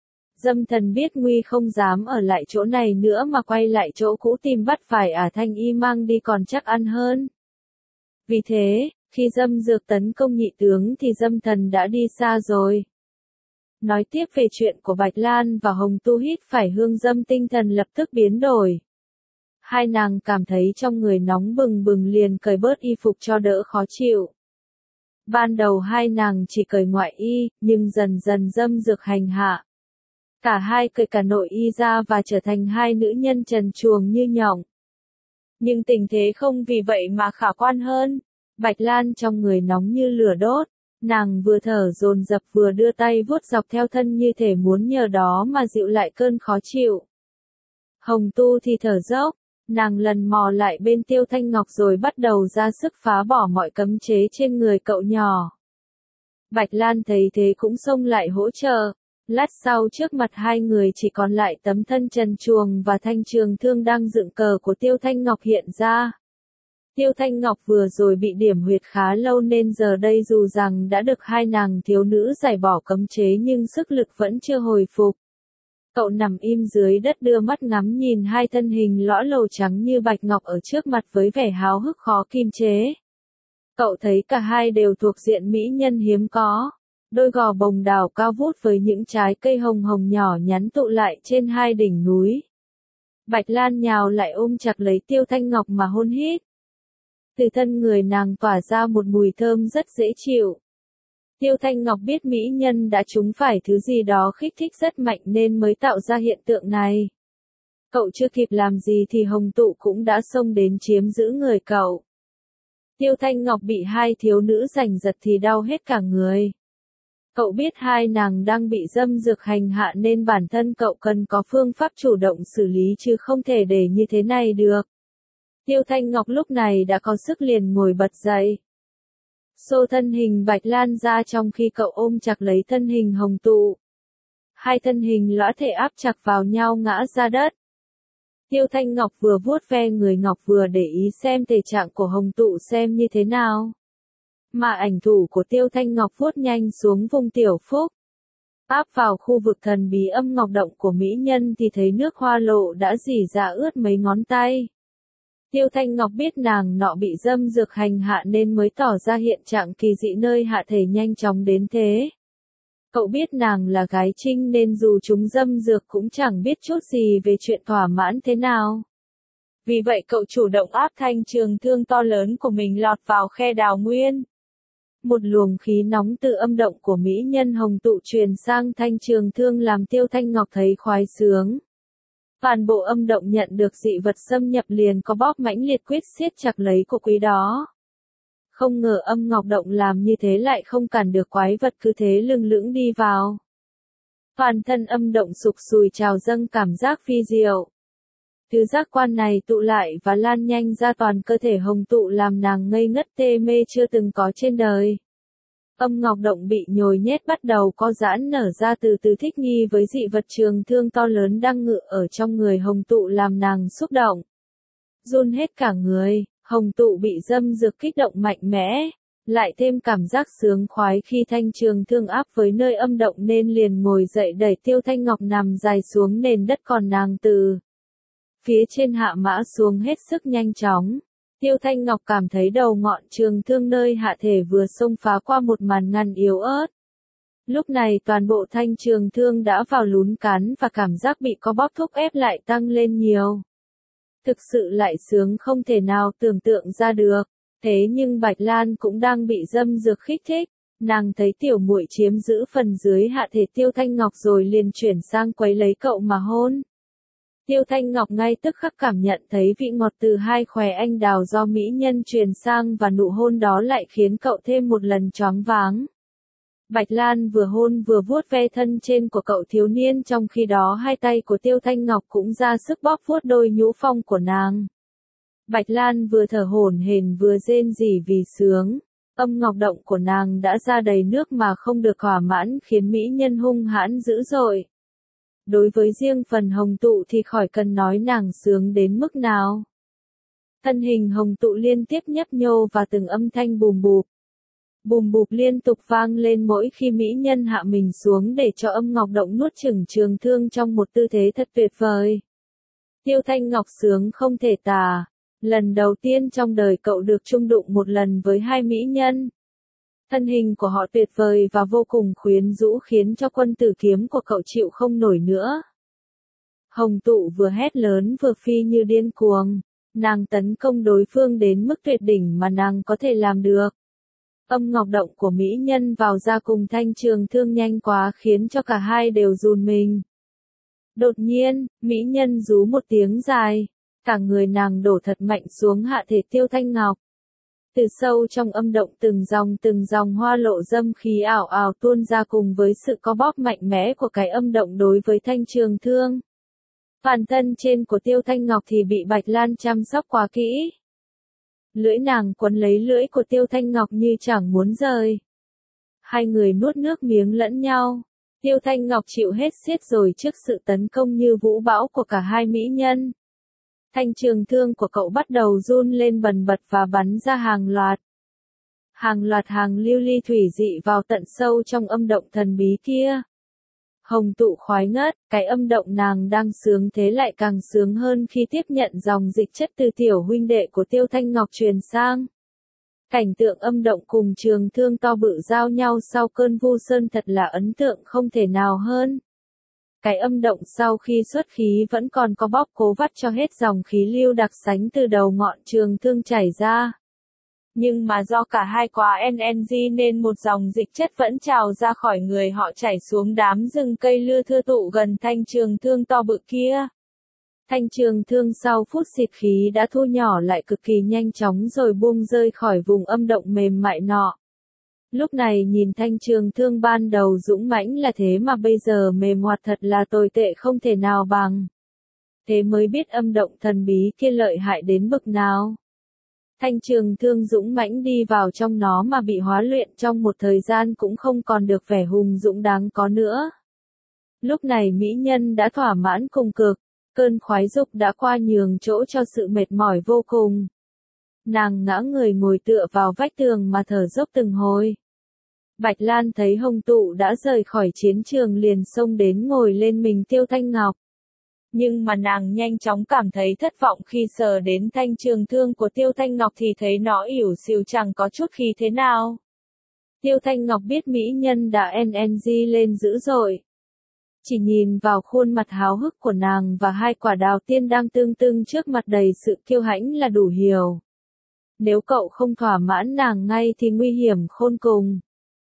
Dâm Thần biết nguy không dám ở lại chỗ này nữa mà quay lại chỗ cũ tìm bắt phải Ả Thanh Y mang đi còn chắc ăn hơn. Vì thế, khi dâm dược tấn công nhị tướng thì Dâm Thần đã đi xa rồi. Nói tiếp về chuyện của Bạch Lan và Hồng Tu hít phải hương dâm tinh thần lập tức biến đổi. Hai nàng cảm thấy trong người nóng bừng bừng liền cởi bớt y phục cho đỡ khó chịu. Ban đầu hai nàng chỉ cởi ngoại y, nhưng dần dần dâm dược hành hạ. Cả hai cởi cả nội y ra và trở thành hai nữ nhân trần truồng như nhộng. Nhưng tình thế không vì vậy mà khả quan hơn. Bạch Lan trong người nóng như lửa đốt. Nàng vừa thở dồn dập vừa đưa tay vuốt dọc theo thân như thể muốn nhờ đó mà dịu lại cơn khó chịu. Hồng Tu thì thở dốc. Nàng lần mò lại bên Tiêu Thanh Ngọc rồi bắt đầu ra sức phá bỏ mọi cấm chế trên người cậu nhỏ. Bạch Lan thấy thế cũng xông lại hỗ trợ. Lát sau trước mặt hai người chỉ còn lại tấm thân trần truồng và thanh trường thương đang dựng cờ của Tiêu Thanh Ngọc hiện ra. Tiêu Thanh Ngọc vừa rồi bị điểm huyệt khá lâu nên giờ đây dù rằng đã được hai nàng thiếu nữ giải bỏ cấm chế nhưng sức lực vẫn chưa hồi phục. Cậu nằm im dưới đất đưa mắt ngắm nhìn hai thân hình lõa lồ trắng như bạch ngọc ở trước mặt với vẻ háo hức khó kiềm chế. Cậu thấy cả hai đều thuộc diện mỹ nhân hiếm có. Đôi gò bồng đào cao vút với những trái cây hồng hồng nhỏ nhắn tụ lại trên hai đỉnh núi. Bạch Lan nhào lại ôm chặt lấy Tiêu Thanh Ngọc mà hôn hít. Từ thân người nàng tỏa ra một mùi thơm rất dễ chịu. Tiêu Thanh Ngọc biết mỹ nhân đã trúng phải thứ gì đó kích thích rất mạnh nên mới tạo ra hiện tượng này. Cậu chưa kịp làm gì thì Hồng Tụ cũng đã xông đến chiếm giữ người cậu. Tiêu Thanh Ngọc bị hai thiếu nữ giành giật thì đau hết cả người. Cậu biết hai nàng đang bị dâm dược hành hạ nên bản thân cậu cần có phương pháp chủ động xử lý chứ không thể để như thế này được. Tiêu Thanh Ngọc lúc này đã có sức liền ngồi bật dậy. Xô thân hình Bạch Lan ra trong khi cậu ôm chặt lấy thân hình Hồng Tụ. Hai thân hình lõa thể áp chặt vào nhau ngã ra đất. Tiêu Thanh Ngọc vừa vuốt ve người Ngọc vừa để ý xem thể trạng của Hồng Tụ xem như thế nào. Mà ảnh thủ của Tiêu Thanh Ngọc vuốt nhanh xuống vùng tiểu phúc. Áp vào khu vực thần bí âm ngọc động của mỹ nhân thì thấy nước hoa lộ đã rỉ ra ướt mấy ngón tay. Tiêu Thanh Ngọc biết nàng nọ bị dâm dược hành hạ nên mới tỏ ra hiện trạng kỳ dị nơi hạ thể nhanh chóng đến thế. Cậu biết nàng là gái trinh nên dù chúng dâm dược cũng chẳng biết chút gì về chuyện thỏa mãn thế nào. Vì vậy cậu chủ động áp thanh trường thương to lớn của mình lọt vào khe đào nguyên. Một luồng khí nóng từ âm động của mỹ nhân Hồng Tụ truyền sang thanh trường thương làm Tiêu Thanh Ngọc thấy khoái sướng. Toàn bộ âm động nhận được dị vật xâm nhập liền có bóp mãnh liệt quyết siết chặt lấy của quý đó. Không ngờ âm ngọc động làm như thế lại không cản được quái vật cứ thế lưng lững đi vào. Toàn thân âm động sục sùi trào dâng cảm giác phi diệu. Thứ giác quan này tụ lại và lan nhanh ra toàn cơ thể Hồng Tụ làm nàng ngây ngất tê mê chưa từng có trên đời. Âm ngọc động bị nhồi nhét bắt đầu co giãn nở ra từ từ thích nghi với dị vật trường thương to lớn đang ngự ở trong người Hồng Tụ làm nàng xúc động. Run hết cả người, Hồng Tụ bị dâm dược kích động mạnh mẽ, lại thêm cảm giác sướng khoái khi thanh trường thương áp với nơi âm động nên liền ngồi dậy đẩy Tiêu Thanh Ngọc nằm dài xuống nền đất còn nàng từ phía trên hạ mã xuống hết sức nhanh chóng. Tiêu Thanh Ngọc cảm thấy đầu ngọn trường thương nơi hạ thể vừa xông phá qua một màn ngăn yếu ớt. Lúc này toàn bộ thanh trường thương đã vào lún cán và cảm giác bị có bóp thúc ép lại tăng lên nhiều. Thực sự lại sướng không thể nào tưởng tượng ra được. Thế nhưng Bạch Lan cũng đang bị dâm dược kích thích. Nàng thấy tiểu muội chiếm giữ phần dưới hạ thể Tiêu Thanh Ngọc rồi liền chuyển sang quấy lấy cậu mà hôn. Tiêu Thanh Ngọc ngay tức khắc cảm nhận thấy vị ngọt từ hai khóe anh đào do mỹ nhân truyền sang và nụ hôn đó lại khiến cậu thêm một lần choáng váng. Bạch Lan vừa hôn vừa vuốt ve thân trên của cậu thiếu niên trong khi đó hai tay của Tiêu Thanh Ngọc cũng ra sức bóp vuốt đôi nhũ phong của nàng. Bạch Lan vừa thở hổn hển vừa rên rỉ vì sướng. Âm ngọc động của nàng đã ra đầy nước mà không được thỏa mãn khiến mỹ nhân hung hãn dữ dội. Đối với riêng phần Hồng Tụ thì khỏi cần nói nàng sướng đến mức nào. Thân hình Hồng Tụ liên tiếp nhấp nhô và từng âm thanh bùm bụp. Bùm bụp liên tục vang lên mỗi khi mỹ nhân hạ mình xuống để cho âm ngọc động nuốt chửng trường thương trong một tư thế thật tuyệt vời. Tiêu Thanh Ngọc sướng không thể tả. Lần đầu tiên trong đời cậu được chung đụng một lần với hai mỹ nhân. Thân hình của họ tuyệt vời và vô cùng quyến rũ khiến cho quân tử kiếm của cậu chịu không nổi nữa. Hồng Tụ vừa hét lớn vừa phi như điên cuồng. Nàng tấn công đối phương đến mức tuyệt đỉnh mà nàng có thể làm được. Âm ngọc động của mỹ nhân vào ra cùng thanh trường thương nhanh quá khiến cho cả hai đều run mình. Đột nhiên, mỹ nhân rú một tiếng dài. Cả người nàng đổ thật mạnh xuống hạ thể Tiêu Thanh Ngọc. Từ sâu trong âm động từng dòng hoa lộ dâm khí ảo ảo tuôn ra cùng với sự co bóp mạnh mẽ của cái âm động đối với thanh trường thương. Toàn thân trên của Tiêu Thanh Ngọc thì bị Bạch Lan chăm sóc quá kỹ. Lưỡi nàng quấn lấy lưỡi của Tiêu Thanh Ngọc như chẳng muốn rời. Hai người nuốt nước miếng lẫn nhau. Tiêu Thanh Ngọc chịu hết xiết rồi trước sự tấn công như vũ bão của cả hai mỹ nhân. Thanh trường thương của cậu bắt đầu run lên bần bật và bắn ra hàng loạt. Hàng lưu ly thủy dị vào tận sâu trong âm động thần bí kia. Hồng Tụ khoái ngất, cái âm động nàng đang sướng thế lại càng sướng hơn khi tiếp nhận dòng dịch chất từ tiểu huynh đệ của Tiêu Thanh Ngọc truyền sang. Cảnh tượng âm động cùng trường thương to bự giao nhau sau cơn vu sơn thật là ấn tượng không thể nào hơn. Cái âm động sau khi xuất khí vẫn còn có bóp cố vắt cho hết dòng khí lưu đặc sánh từ đầu ngọn trường thương chảy ra. Nhưng mà do cả hai quá NNG nên một dòng dịch chất vẫn trào ra khỏi người họ chảy xuống đám rừng cây lưa thưa tụ gần thanh trường thương to bự kia. Thanh Trường Thương sau phút xịt khí đã thu nhỏ lại cực kỳ nhanh chóng rồi buông rơi khỏi vùng âm động mềm mại nọ. Lúc này nhìn Thanh Trường Thương ban đầu dũng mãnh là thế mà bây giờ mềm hoạt thật là tồi tệ không thể nào bằng. Thế mới biết âm động thần bí kia lợi hại đến bực nào. Thanh Trường Thương dũng mãnh đi vào trong nó mà bị hóa luyện trong một thời gian cũng không còn được vẻ hùng dũng đáng có nữa. Lúc này mỹ nhân đã thỏa mãn cùng cực, cơn khoái dục đã qua nhường chỗ cho sự mệt mỏi vô cùng. Nàng ngã người ngồi tựa vào vách tường mà thở dốc từng hồi. Bạch Lan thấy Hồng Tụ đã rời khỏi chiến trường liền xông đến ngồi lên mình Tiêu Thanh Ngọc. Nhưng mà nàng nhanh chóng cảm thấy thất vọng khi sờ đến Thanh Trường Thương của Tiêu Thanh Ngọc thì thấy nó ỉu xìu chẳng có chút khí thế nào. Tiêu Thanh Ngọc biết mỹ nhân đã NNG lên dữ dội. Chỉ nhìn vào khuôn mặt háo hức của nàng và hai quả đào tiên đang tưng tưng trước mặt đầy sự kiêu hãnh là đủ hiểu. Nếu cậu không thỏa mãn nàng ngay thì nguy hiểm khôn cùng.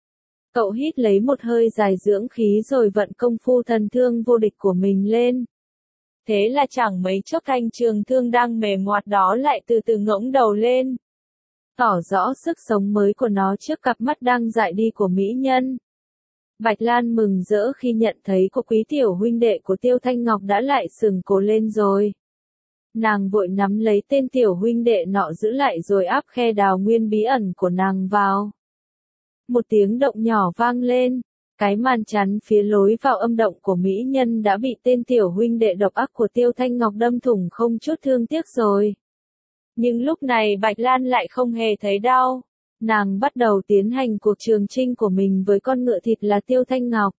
Cậu hít lấy một hơi dài dưỡng khí rồi vận công phu thần thương vô địch của mình lên. Thế là chẳng mấy chốc Thanh Trường Thương đang mềm ngoặt đó lại từ từ ngỗng đầu lên. Tỏ rõ sức sống mới của nó trước cặp mắt đang dại đi của mỹ nhân. Bạch Lan mừng rỡ khi nhận thấy cô quý tiểu huynh đệ của Tiêu Thanh Ngọc đã lại sừng cổ lên rồi. Nàng vội nắm lấy tên tiểu huynh đệ nọ giữ lại rồi áp khe đào nguyên bí ẩn của nàng vào. Một tiếng động nhỏ vang lên, cái màn chắn phía lối vào âm động của mỹ nhân đã bị tên tiểu huynh đệ độc ác của Tiêu Thanh Ngọc đâm thủng không chút thương tiếc rồi. Nhưng lúc này Bạch Lan lại không hề thấy đau. Nàng bắt đầu tiến hành cuộc trường chinh của mình với con ngựa thịt là Tiêu Thanh Ngọc.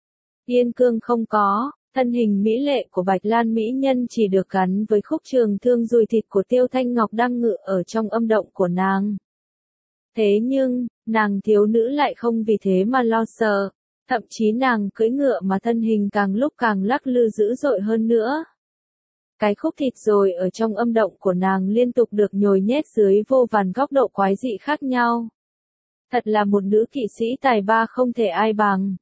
Yên cương không có, thân hình mỹ lệ của Bạch Lan mỹ nhân chỉ được gắn với khúc trường thương dùi thịt của Tiêu Thanh Ngọc đang ngự ở trong âm động của nàng. Thế nhưng, nàng thiếu nữ lại không vì thế mà lo sợ, thậm chí nàng cưỡi ngựa mà thân hình càng lúc càng lắc lư dữ dội hơn nữa. Cái khúc thịt rồi ở trong âm động của nàng liên tục được nhồi nhét dưới vô vàn góc độ quái dị khác nhau. Thật là một nữ kỵ sĩ tài ba không thể ai bằng.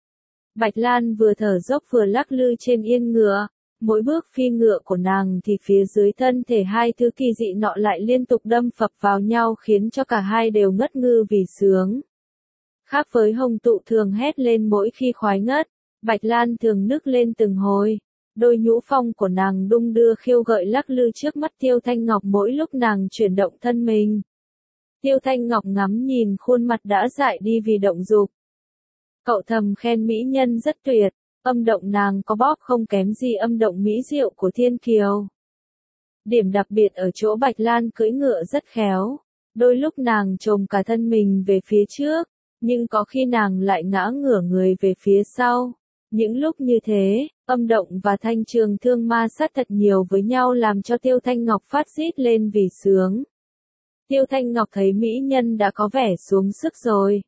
Bạch Lan vừa thở dốc vừa lắc lư trên yên ngựa, mỗi bước phi ngựa của nàng thì phía dưới thân thể hai thứ kỳ dị nọ lại liên tục đâm phập vào nhau khiến cho cả hai đều ngất ngư vì sướng. Khác với Hồng Tụ thường hét lên mỗi khi khoái ngất, Bạch Lan thường nức lên từng hồi. Đôi nhũ phong của nàng đung đưa khiêu gợi lắc lư trước mắt Tiêu Thanh Ngọc mỗi lúc nàng chuyển động thân mình. Tiêu Thanh Ngọc ngắm nhìn khuôn mặt đã dại đi vì động dục. Cậu thầm khen mỹ nhân rất tuyệt, âm động nàng có bóp không kém gì âm động mỹ diệu của Thiên Kiều. Điểm đặc biệt ở chỗ Bạch Lan cưỡi ngựa rất khéo, đôi lúc nàng chồm cả thân mình về phía trước, nhưng có khi nàng lại ngã ngửa người về phía sau. Những lúc như thế, âm động và Thanh Trường Thương ma sát thật nhiều với nhau làm cho Tiêu Thanh Ngọc phát rít lên vì sướng. Tiêu Thanh Ngọc thấy mỹ nhân đã có vẻ xuống sức rồi.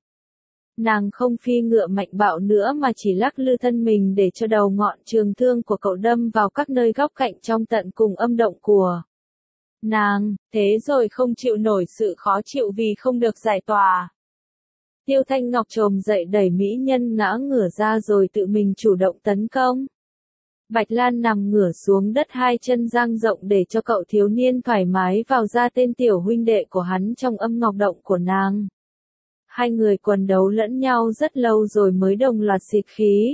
Nàng không phi ngựa mạnh bạo nữa mà chỉ lắc lư thân mình để cho đầu ngọn trường thương của cậu đâm vào các nơi góc cạnh trong tận cùng âm động của nàng, thế rồi không chịu nổi sự khó chịu vì không được giải tỏa. Tiêu Thanh Ngọc chồm dậy đẩy mỹ nhân ngã ngửa ra rồi tự mình chủ động tấn công. Bạch Lan nằm ngửa xuống đất hai chân dang rộng để cho cậu thiếu niên thoải mái vào ra tên tiểu huynh đệ của hắn trong âm ngọc động của nàng. Hai người quần đấu lẫn nhau rất lâu rồi mới đồng loạt xịt khí.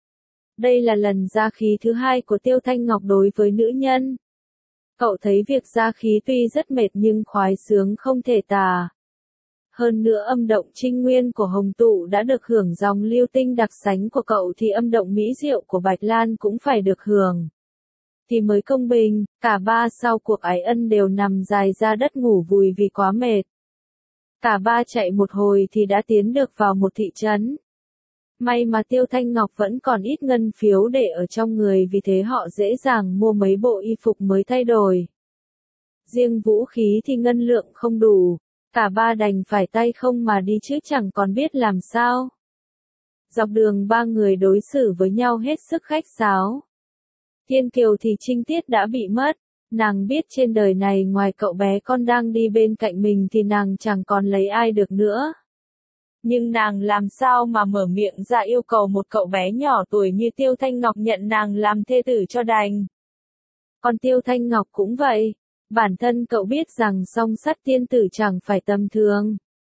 Đây là lần ra khí thứ hai của Tiêu Thanh Ngọc đối với nữ nhân. Cậu thấy việc ra khí tuy rất mệt nhưng khoái sướng không thể tả. Hơn nữa âm động trinh nguyên của Hồng Tụ đã được hưởng dòng lưu tinh đặc sánh của cậu thì âm động mỹ diệu của Bạch Lan cũng phải được hưởng. Thì mới công bình, cả ba sau cuộc ái ân đều nằm dài ra đất ngủ vùi vì quá mệt. Cả ba chạy một hồi thì đã tiến được vào một thị trấn. May mà Tiêu Thanh Ngọc vẫn còn ít ngân phiếu để ở trong người vì thế họ dễ dàng mua mấy bộ y phục mới thay đổi. Riêng vũ khí thì ngân lượng không đủ. Cả ba đành phải tay không mà đi chứ chẳng còn biết làm sao. Dọc đường ba người đối xử với nhau hết sức khách sáo. Thiên Kiều thì trinh tiết đã bị mất. Nàng biết trên đời này ngoài cậu bé con đang đi bên cạnh mình thì nàng chẳng còn lấy ai được nữa. Nhưng nàng làm sao mà mở miệng ra yêu cầu một cậu bé nhỏ tuổi như Tiêu Thanh Ngọc nhận nàng làm thê tử cho đành. Còn Tiêu Thanh Ngọc cũng vậy. Bản thân cậu biết rằng song sắt tiên tử chẳng phải tầm thường.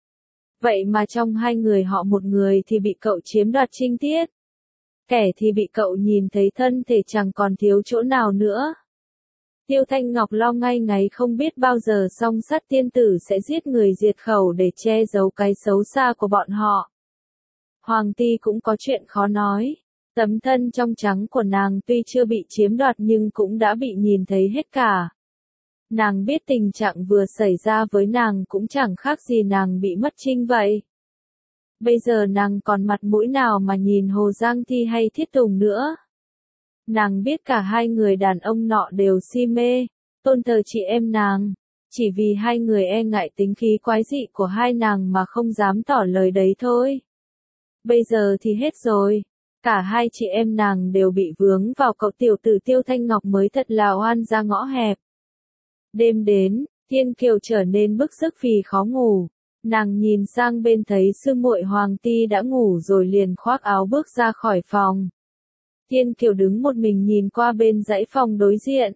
Vậy mà trong hai người họ một người thì bị cậu chiếm đoạt trinh tiết. Kẻ thì bị cậu nhìn thấy thân thể chẳng còn thiếu chỗ nào nữa. Tiêu Thanh Ngọc lo ngay ngáy không biết bao giờ song sắt tiên tử sẽ giết người diệt khẩu để che giấu cái xấu xa của bọn họ. Hoàng Ti cũng có chuyện khó nói. Tấm thân trong trắng của nàng tuy chưa bị chiếm đoạt nhưng cũng đã bị nhìn thấy hết cả. Nàng biết tình trạng vừa xảy ra với nàng cũng chẳng khác gì nàng bị mất trinh vậy. Bây giờ nàng còn mặt mũi nào mà nhìn Hồ Giang Thi hay Thiết Tùng nữa. Nàng biết cả hai người đàn ông nọ đều si mê, tôn thờ chị em nàng. Chỉ vì hai người e ngại tính khí quái dị của hai nàng mà không dám tỏ lời đấy thôi. Bây giờ thì hết rồi. Cả hai chị em nàng đều bị vướng vào cậu tiểu tử Tiêu Thanh Ngọc mới thật là oan ra ngõ hẹp. Đêm đến, Thiên Kiều trở nên bức xức vì khó ngủ. Nàng nhìn sang bên thấy sư muội Hoàng Ti đã ngủ rồi liền khoác áo bước ra khỏi phòng. Thiên Kiều đứng một mình nhìn qua bên dãy phòng đối diện.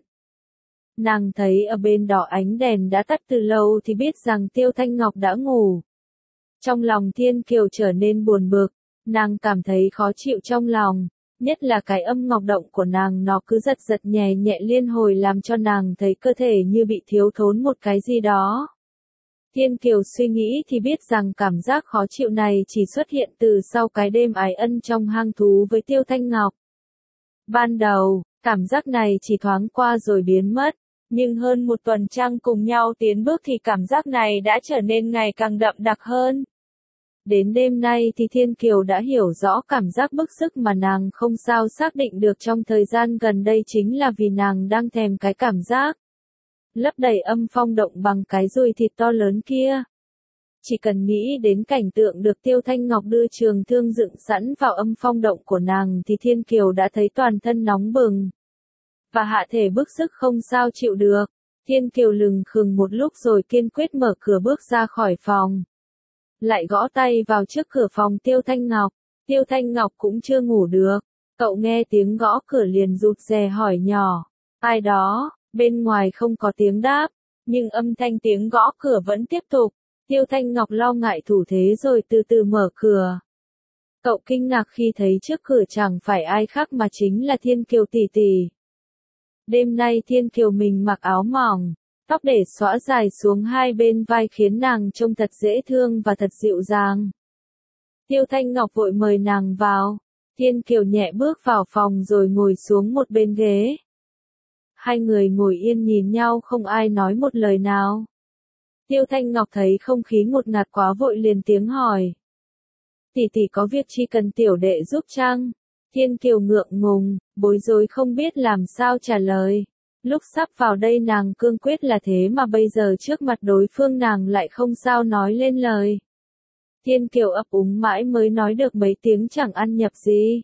Nàng thấy ở bên đó ánh đèn đã tắt từ lâu thì biết rằng Tiêu Thanh Ngọc đã ngủ. Trong lòng Thiên Kiều trở nên buồn bực, nàng cảm thấy khó chịu trong lòng, nhất là cái âm ngọc động của nàng nó cứ giật giật nhẹ nhẹ liên hồi làm cho nàng thấy cơ thể như bị thiếu thốn một cái gì đó. Thiên Kiều suy nghĩ thì biết rằng cảm giác khó chịu này chỉ xuất hiện từ sau cái đêm ái ân trong hang thú với Tiêu Thanh Ngọc. Ban đầu, cảm giác này chỉ thoáng qua rồi biến mất, nhưng hơn một tuần trăng cùng nhau tiến bước thì cảm giác này đã trở nên ngày càng đậm đặc hơn. Đến đêm nay thì Thiên Kiều đã hiểu rõ cảm giác bức xức mà nàng không sao xác định được trong thời gian gần đây chính là vì nàng đang thèm cái cảm giác lấp đầy âm phong động bằng cái dùi thịt to lớn kia. Chỉ cần nghĩ đến cảnh tượng được Tiêu Thanh Ngọc đưa trường thương dựng sẵn vào âm phong động của nàng thì Thiên Kiều đã thấy toàn thân nóng bừng. Và hạ thể bức xức không sao chịu được. Thiên Kiều lừng khừng một lúc rồi kiên quyết mở cửa bước ra khỏi phòng. Lại gõ tay vào trước cửa phòng Tiêu Thanh Ngọc. Tiêu Thanh Ngọc cũng chưa ngủ được. Cậu nghe tiếng gõ cửa liền rụt rè hỏi nhỏ. Ai đó? Bên ngoài không có tiếng đáp. Nhưng âm thanh tiếng gõ cửa vẫn tiếp tục. Tiêu Thanh Ngọc lo ngại thủ thế rồi từ từ mở cửa. Cậu kinh ngạc khi thấy trước cửa chẳng phải ai khác mà chính là Thiên Kiều tỷ tỷ. Đêm nay Thiên Kiều mình mặc áo mỏng, tóc để xõa dài xuống hai bên vai khiến nàng trông thật dễ thương và thật dịu dàng. Tiêu Thanh Ngọc vội mời nàng vào. Thiên Kiều nhẹ bước vào phòng rồi ngồi xuống một bên ghế. Hai người ngồi yên nhìn nhau không ai nói một lời nào. Tiêu Thanh Ngọc thấy không khí ngột ngạt quá vội liền tiếng hỏi. Tỷ tỷ có việc chi cần tiểu đệ giúp chăng? Thiên Kiều ngượng ngùng, bối rối không biết làm sao trả lời. Lúc sắp vào đây nàng cương quyết là thế mà bây giờ trước mặt đối phương nàng lại không sao nói lên lời. Thiên Kiều ấp úng mãi mới nói được mấy tiếng chẳng ăn nhập gì.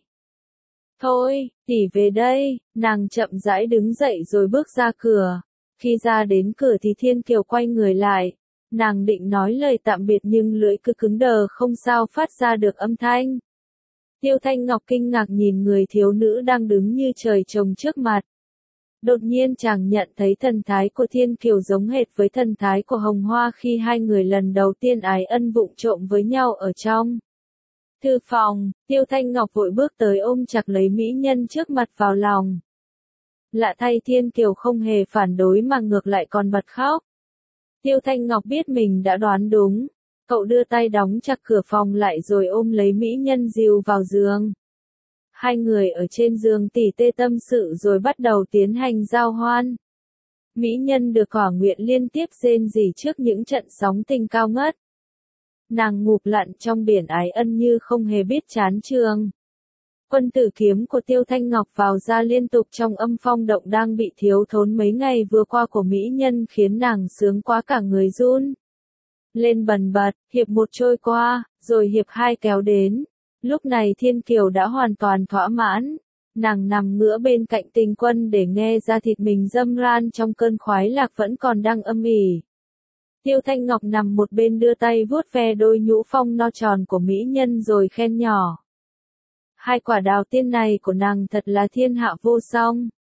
Thôi, tỷ về đây, nàng chậm rãi đứng dậy rồi bước ra cửa. Khi ra đến cửa thì Thiên Kiều quay người lại. Nàng định nói lời tạm biệt nhưng lưỡi cứ cứng đờ không sao phát ra được âm thanh. Tiêu Thanh Ngọc kinh ngạc nhìn người thiếu nữ đang đứng như trời trồng trước mặt. Đột nhiên chàng nhận thấy thần thái của Thiên Kiều giống hệt với thần thái của Hồng Hoa khi hai người lần đầu tiên ái ân vụng trộm với nhau ở trong thư phòng. Tiêu Thanh Ngọc vội bước tới ôm chặt lấy mỹ nhân trước mặt vào lòng. Lạ thay Thiên Kiều không hề phản đối mà ngược lại còn bật khóc. Tiêu Thanh Ngọc biết mình đã đoán đúng. Cậu đưa tay đóng chặt cửa phòng lại rồi ôm lấy mỹ nhân dìu vào giường. Hai người ở trên giường tỉ tê tâm sự rồi bắt đầu tiến hành giao hoan. Mỹ nhân được Hỏa Nguyện liên tiếp rên rỉ trước những trận sóng tình cao ngất. Nàng ngụp lặn trong biển ái ân như không hề biết chán chường. Quân tử kiếm của Tiêu Thanh Ngọc vào ra liên tục trong âm phong động đang bị thiếu thốn mấy ngày vừa qua của mỹ nhân khiến nàng sướng quá cả người run lên bần bật. Hiệp một trôi qua, rồi hiệp hai kéo đến. Lúc này Thiên Kiều đã hoàn toàn thỏa mãn. Nàng nằm ngửa bên cạnh Tình Quân để nghe ra thịt mình râm ran trong cơn khoái lạc vẫn còn đang âm ỉ. Tiêu Thanh Ngọc nằm một bên đưa tay vuốt ve đôi nhũ phong no tròn của mỹ nhân rồi khen nhỏ. Hai quả đào tiên này của nàng thật là thiên hạ vô song.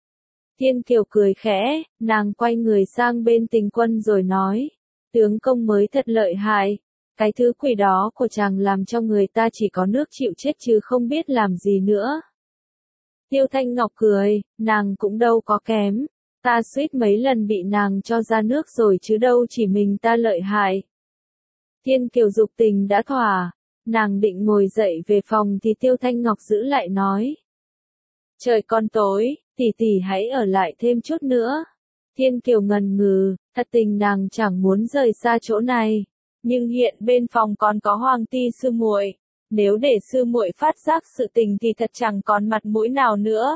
Thiên Kiều cười khẽ, nàng quay người sang bên Tình Quân rồi nói, tướng công mới thật lợi hại, cái thứ quỷ đó của chàng làm cho người ta chỉ có nước chịu chết chứ không biết làm gì nữa. Tiêu Thanh Ngọc cười, nàng cũng đâu có kém, ta suýt mấy lần bị nàng cho ra nước rồi chứ đâu chỉ mình ta lợi hại. Thiên Kiều dục tình đã thỏa, nàng định ngồi dậy về phòng thì Tiêu Thanh Ngọc giữ lại nói. Trời còn tối, tỷ tỷ hãy ở lại thêm chút nữa. Thiên Kiều ngần ngừ, thật tình nàng chẳng muốn rời xa chỗ này, nhưng hiện bên phòng còn có Hoàng Ti sư muội, nếu để sư muội phát giác sự tình thì thật chẳng còn mặt mũi nào nữa.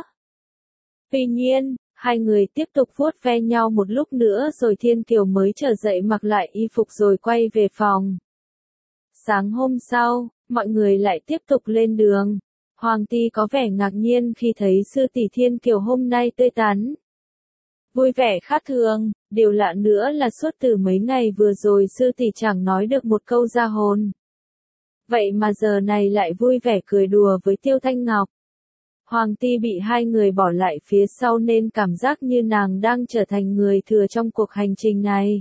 Tuy nhiên, hai người tiếp tục vuốt ve nhau một lúc nữa rồi Thiên Kiều mới trở dậy mặc lại y phục rồi quay về phòng. Sáng hôm sau, mọi người lại tiếp tục lên đường. Hoàng Ti có vẻ ngạc nhiên khi thấy sư tỷ Thiên Kiều hôm nay tươi tắn, vui vẻ khác thường, điều lạ nữa là suốt từ mấy ngày vừa rồi sư tỷ chẳng nói được một câu ra hồn. Vậy mà giờ này lại vui vẻ cười đùa với Tiêu Thanh Ngọc. Hoàng Ti bị hai người bỏ lại phía sau nên cảm giác như nàng đang trở thành người thừa trong cuộc hành trình này.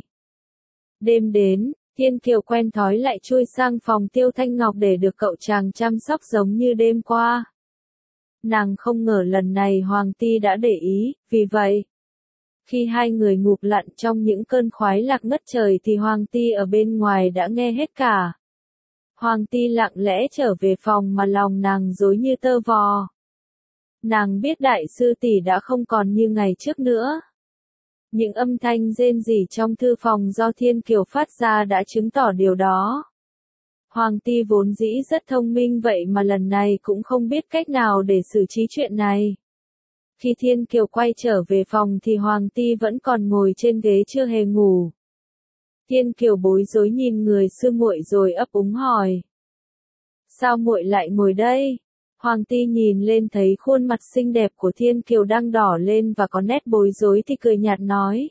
Đêm đến, Thiên Kiều quen thói lại chui sang phòng Tiêu Thanh Ngọc để được cậu chàng chăm sóc giống như đêm qua. Nàng không ngờ lần này Hoàng Ti đã để ý, vì vậy, khi hai người ngụp lặn trong những cơn khoái lạc ngất trời thì Hoàng Ti ở bên ngoài đã nghe hết cả. Hoàng Ti lặng lẽ trở về phòng mà lòng nàng rối như tơ vò. Nàng biết đại sư tỷ đã không còn như ngày trước nữa. Những âm thanh rên rỉ trong thư phòng do Thiên Kiều phát ra đã chứng tỏ điều đó. Hoàng Ti vốn dĩ rất thông minh vậy mà lần này cũng không biết cách nào để xử trí chuyện này. Khi Thiên Kiều quay trở về phòng thì Hoàng Ti vẫn còn ngồi trên ghế chưa hề ngủ. Thiên Kiều bối rối nhìn người sư muội rồi ấp úng hỏi. Sao muội lại ngồi đây? Hoàng Ti nhìn lên thấy khuôn mặt xinh đẹp của Thiên Kiều đang đỏ lên và có nét bối rối thì cười nhạt nói.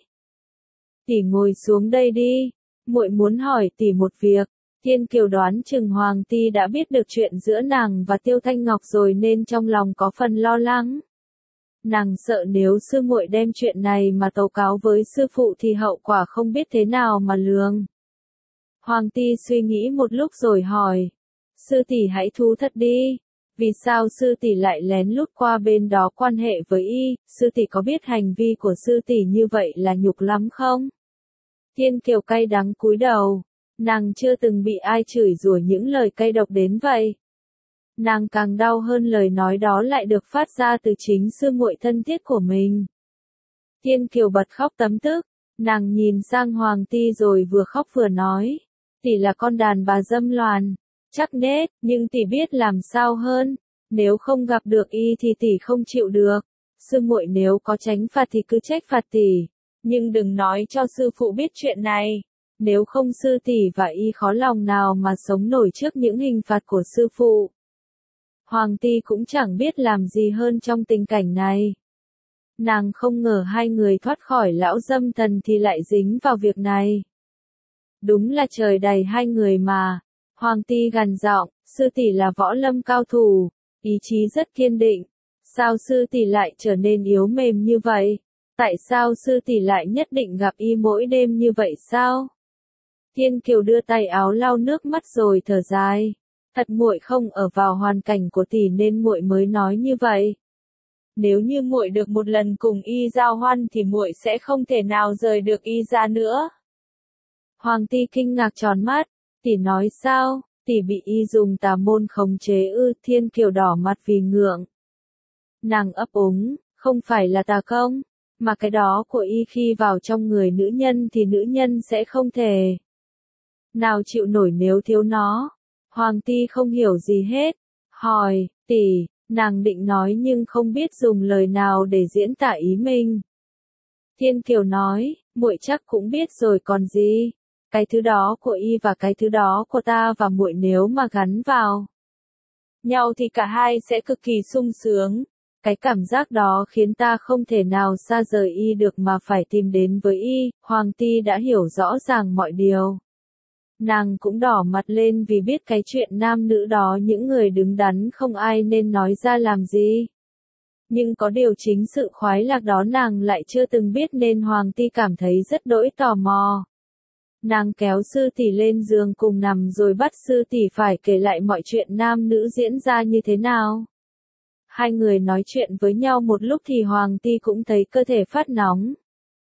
Tỷ ngồi xuống đây đi, muội muốn hỏi tỷ một việc. Thiên Kiều đoán chừng Hoàng Ti đã biết được chuyện giữa nàng và Tiêu Thanh Ngọc rồi nên trong lòng có phần lo lắng. Nàng sợ nếu sư muội đem chuyện này mà tố cáo với sư phụ thì hậu quả không biết thế nào mà lường. Hoàng Ti suy nghĩ một lúc rồi hỏi. Sư tỷ hãy thú thật đi. Vì sao sư tỷ lại lén lút qua bên đó quan hệ với y, sư tỷ có biết hành vi của sư tỷ như vậy là nhục lắm không? Thiên Kiều cay đắng cúi đầu, nàng chưa từng bị ai chửi rủa những lời cay độc đến vậy. Nàng càng đau hơn lời nói đó lại được phát ra từ chính sư muội thân thiết của mình. Thiên Kiều bật khóc tấm tức, nàng nhìn sang Hoàng Ti rồi vừa khóc vừa nói, tỷ là con đàn bà dâm loạn. Chắc nết, nhưng tỷ biết làm sao hơn, nếu không gặp được y thì tỷ không chịu được. Sư muội nếu có tránh phạt thì cứ trách phạt tỷ, nhưng đừng nói cho sư phụ biết chuyện này, nếu không sư tỷ và y khó lòng nào mà sống nổi trước những hình phạt của sư phụ. Hoàng Ti cũng chẳng biết làm gì hơn trong tình cảnh này. Nàng không ngờ hai người thoát khỏi lão dâm thần thì lại dính vào việc này. Đúng là trời đầy hai người mà. Hoàng Ti gằn giọng, sư tỷ là võ lâm cao thủ, ý chí rất kiên định. Sao sư tỷ lại trở nên yếu mềm như vậy? Tại sao sư tỷ lại nhất định gặp y mỗi đêm như vậy sao? Thiên Kiều đưa tay áo lau nước mắt rồi thở dài. Thật muội không ở vào hoàn cảnh của tỷ nên muội mới nói như vậy. Nếu như muội được một lần cùng y giao hoan thì muội sẽ không thể nào rời được y ra nữa. Hoàng Ti kinh ngạc tròn mắt. Tỷ nói sao, tỷ bị y dùng tà môn khống chế ư? Thiên Kiều đỏ mặt vì ngượng. Nàng ấp úng, không phải là tà công, mà cái đó của y khi vào trong người nữ nhân thì nữ nhân sẽ không thể nào chịu nổi nếu thiếu nó. Hoàng Ti không hiểu gì hết, hỏi, tỷ, nàng định nói nhưng không biết dùng lời nào để diễn tả ý mình. Thiên Kiều nói, muội chắc cũng biết rồi còn gì. Cái thứ đó của y và cái thứ đó của ta và muội nếu mà gắn vào nhau thì cả hai sẽ cực kỳ sung sướng. Cái cảm giác đó khiến ta không thể nào xa rời y được mà phải tìm đến với y. Hoàng Ti đã hiểu rõ ràng mọi điều. Nàng cũng đỏ mặt lên vì biết cái chuyện nam nữ đó những người đứng đắn không ai nên nói ra làm gì. Nhưng có điều chính sự khoái lạc đó nàng lại chưa từng biết nên Hoàng Ti cảm thấy rất đỗi tò mò. Nàng kéo sư tỷ lên giường cùng nằm rồi bắt sư tỷ phải kể lại mọi chuyện nam nữ diễn ra như thế nào. Hai người nói chuyện với nhau một lúc thì Hoàng Ti cũng thấy cơ thể phát nóng.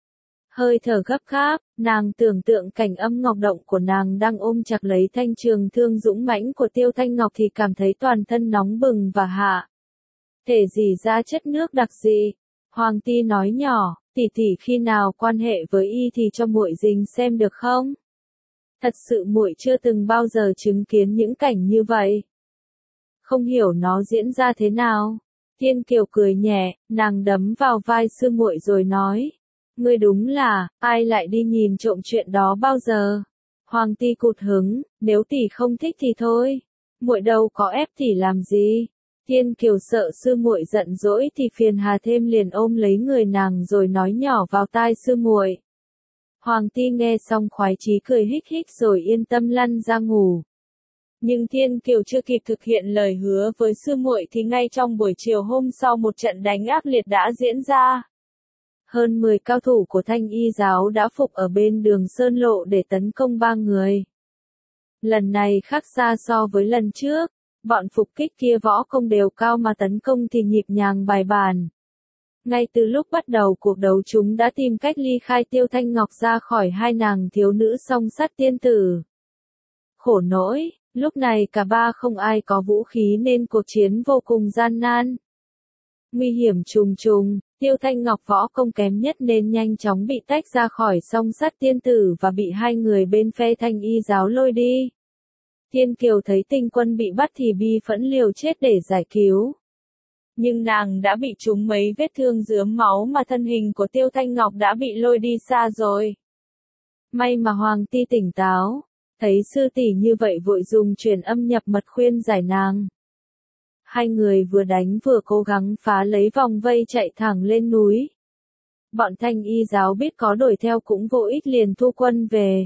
Hơi thở gấp gáp, nàng tưởng tượng cảnh Âm Ngọc Động của nàng đang ôm chặt lấy thanh trường thương dũng mãnh của Tiêu Thanh Ngọc thì cảm thấy toàn thân nóng bừng và hạ. Thể gì ra chất nước đặc gì? Hoàng Ti nói nhỏ, tỷ tỷ khi nào quan hệ với y thì cho muội dình xem được không? Thật sự muội chưa từng bao giờ chứng kiến những cảnh như vậy. Không hiểu nó diễn ra thế nào. Thiên Kiều cười nhẹ, nàng đấm vào vai sư muội rồi nói. Ngươi đúng là, ai lại đi nhìn trộm chuyện đó bao giờ? Hoàng Ti cụt hứng, nếu tỷ không thích thì thôi. Muội đâu có ép tỷ làm gì. Thiên Kiều sợ sư muội giận dỗi thì phiền hà thêm liền ôm lấy người nàng rồi nói nhỏ vào tai sư muội. Hoàng Ti nghe xong khoái chí cười hích hích rồi yên tâm lăn ra ngủ. Nhưng Thiên Kiều chưa kịp thực hiện lời hứa với sư muội thì ngay trong buổi chiều hôm sau một trận đánh ác liệt đã diễn ra. Hơn 10 cao thủ của Thanh Y giáo đã phục ở bên đường Sơn Lộ để tấn công 3 người. Lần này khác xa so với lần trước, bọn phục kích kia võ công đều cao mà tấn công thì nhịp nhàng bài bản. Ngay từ lúc bắt đầu cuộc đấu chúng đã tìm cách ly khai Tiêu Thanh Ngọc ra khỏi hai nàng thiếu nữ song sát tiên tử. Khổ nỗi, lúc này cả ba không ai có vũ khí nên cuộc chiến vô cùng gian nan. Nguy hiểm trùng trùng, Tiêu Thanh Ngọc võ công kém nhất nên nhanh chóng bị tách ra khỏi song sát tiên tử và bị hai người bên phe Thanh Y giáo lôi đi. Thiên Kiều thấy Tinh Quân bị bắt thì bi phẫn liều chết để giải cứu. Nhưng nàng đã bị trúng mấy vết thương rướm máu mà thân hình của Tiêu Thanh Ngọc đã bị lôi đi xa rồi. May mà Hoàng Ti tỉnh táo, thấy sư tỷ như vậy vội dùng truyền âm nhập mật khuyên giải nàng. Hai người vừa đánh vừa cố gắng phá lấy vòng vây chạy thẳng lên núi. Bọn Thanh Y giáo biết có đuổi theo cũng vô ích liền thu quân về.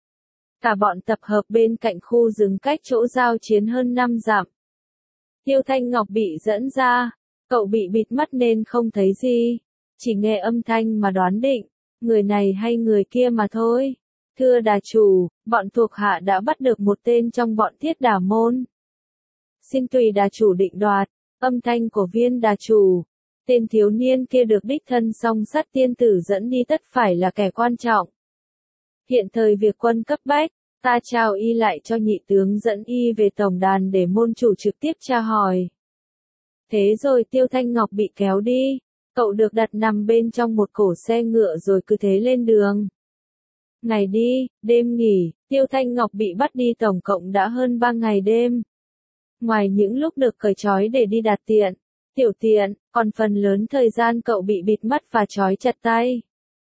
Cả bọn tập hợp bên cạnh khu rừng cách chỗ giao chiến hơn 5 dặm. Tiêu Thanh Ngọc bị dẫn ra, cậu bị bịt mắt nên không thấy gì, chỉ nghe âm thanh mà đoán định, người này hay người kia mà thôi. Thưa đà chủ, bọn thuộc hạ đã bắt được một tên trong bọn Thiết Đà môn. Xin tùy đà chủ định đoạt, âm thanh của Viên đà chủ. Tên thiếu niên kia được đích thân song sát tiên tử dẫn đi tất phải là kẻ quan trọng. Hiện thời việc quân cấp bách, ta trao y lại cho nhị tướng dẫn y về tổng đàn để môn chủ trực tiếp tra hỏi. Thế rồi Tiêu Thanh Ngọc bị kéo đi, cậu được đặt nằm bên trong một cỗ xe ngựa rồi cứ thế lên đường. Ngày đi, đêm nghỉ, Tiêu Thanh Ngọc bị bắt đi tổng cộng đã hơn 3 ngày đêm. Ngoài những lúc được cởi trói để đi đạt tiện, tiểu tiện, còn phần lớn thời gian cậu bị bịt mắt và trói chặt tay.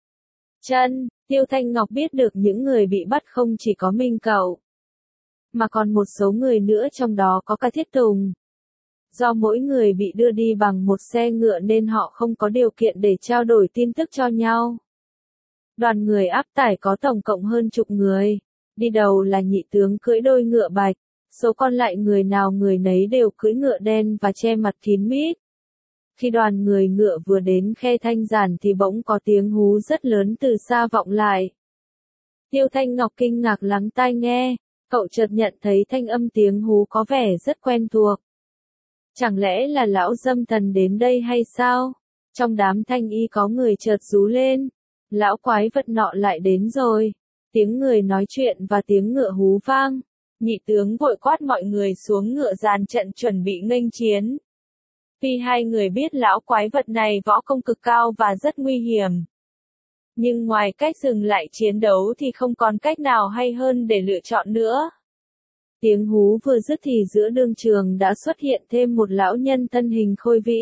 Chân, Tiêu Thanh Ngọc biết được những người bị bắt không chỉ có mình cậu, mà còn một số người nữa trong đó có cả Thiết Tùng. Do mỗi người bị đưa đi bằng một xe ngựa nên họ không có điều kiện để trao đổi tin tức cho nhau. Đoàn người áp tải có tổng cộng hơn chục người, đi đầu là nhị tướng cưỡi đôi ngựa bạch, số còn lại người nào người nấy đều cưỡi ngựa đen và che mặt kín mít. Khi đoàn người ngựa vừa đến khe Thanh Giản thì bỗng có tiếng hú rất lớn từ xa vọng lại. Tiêu Thanh Ngọc kinh ngạc lắng tai nghe, cậu chợt nhận thấy thanh âm tiếng hú có vẻ rất quen thuộc. Chẳng lẽ là lão Dâm Thần đến đây hay sao? Trong đám Thanh Y có người chợt rú lên. Lão quái vật nọ lại đến rồi. Tiếng người nói chuyện và tiếng ngựa hú vang. Nhị tướng vội quát mọi người xuống ngựa dàn trận chuẩn bị nghênh chiến. Vì hai người biết lão quái vật này võ công cực cao và rất nguy hiểm. Nhưng ngoài cách dừng lại chiến đấu thì không còn cách nào hay hơn để lựa chọn nữa. Tiếng hú vừa dứt thì giữa đương trường đã xuất hiện thêm một lão nhân thân hình khôi vĩ.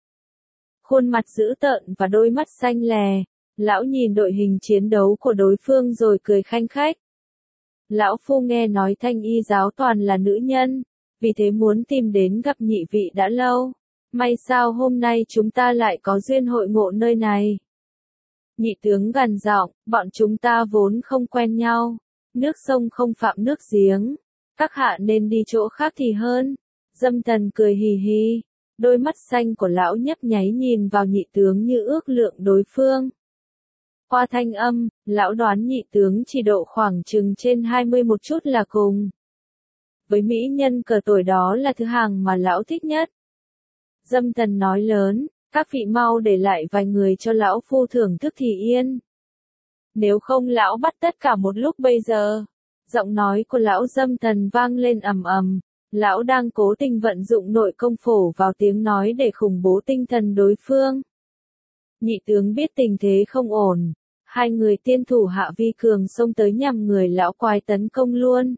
Khuôn mặt dữ tợn và đôi mắt xanh lè, lão nhìn đội hình chiến đấu của đối phương rồi cười khanh khách. Lão phu nghe nói Thanh Y giáo toàn là nữ nhân, vì thế muốn tìm đến gặp nhị vị đã lâu. May sao hôm nay chúng ta lại có duyên hội ngộ nơi này. Nhị tướng gằn giọng, bọn chúng ta vốn không quen nhau, nước sông không phạm nước giếng, các hạ nên đi chỗ khác thì hơn. Dâm Thần cười hì hì, Đôi mắt xanh của lão nhấp nháy nhìn vào nhị tướng như ước lượng đối phương. Qua thanh âm, lão đoán nhị tướng chỉ độ khoảng chừng trên 20 một chút là cùng. Với mỹ nhân cờ tuổi đó là thứ hàng mà lão thích nhất. Dâm Thần nói lớn, các vị mau để lại vài người cho lão phu thưởng thức thì yên. Nếu không lão bắt tất cả một lúc bây giờ. Giọng nói của lão Dâm Thần vang lên ầm ầm. Lão đang cố tình vận dụng nội công phổ vào tiếng nói để khủng bố tinh thần đối phương. Nhị tướng biết tình thế không ổn. Hai người tiên thủ hạ vi cường xông tới nhằm người lão quái tấn công luôn.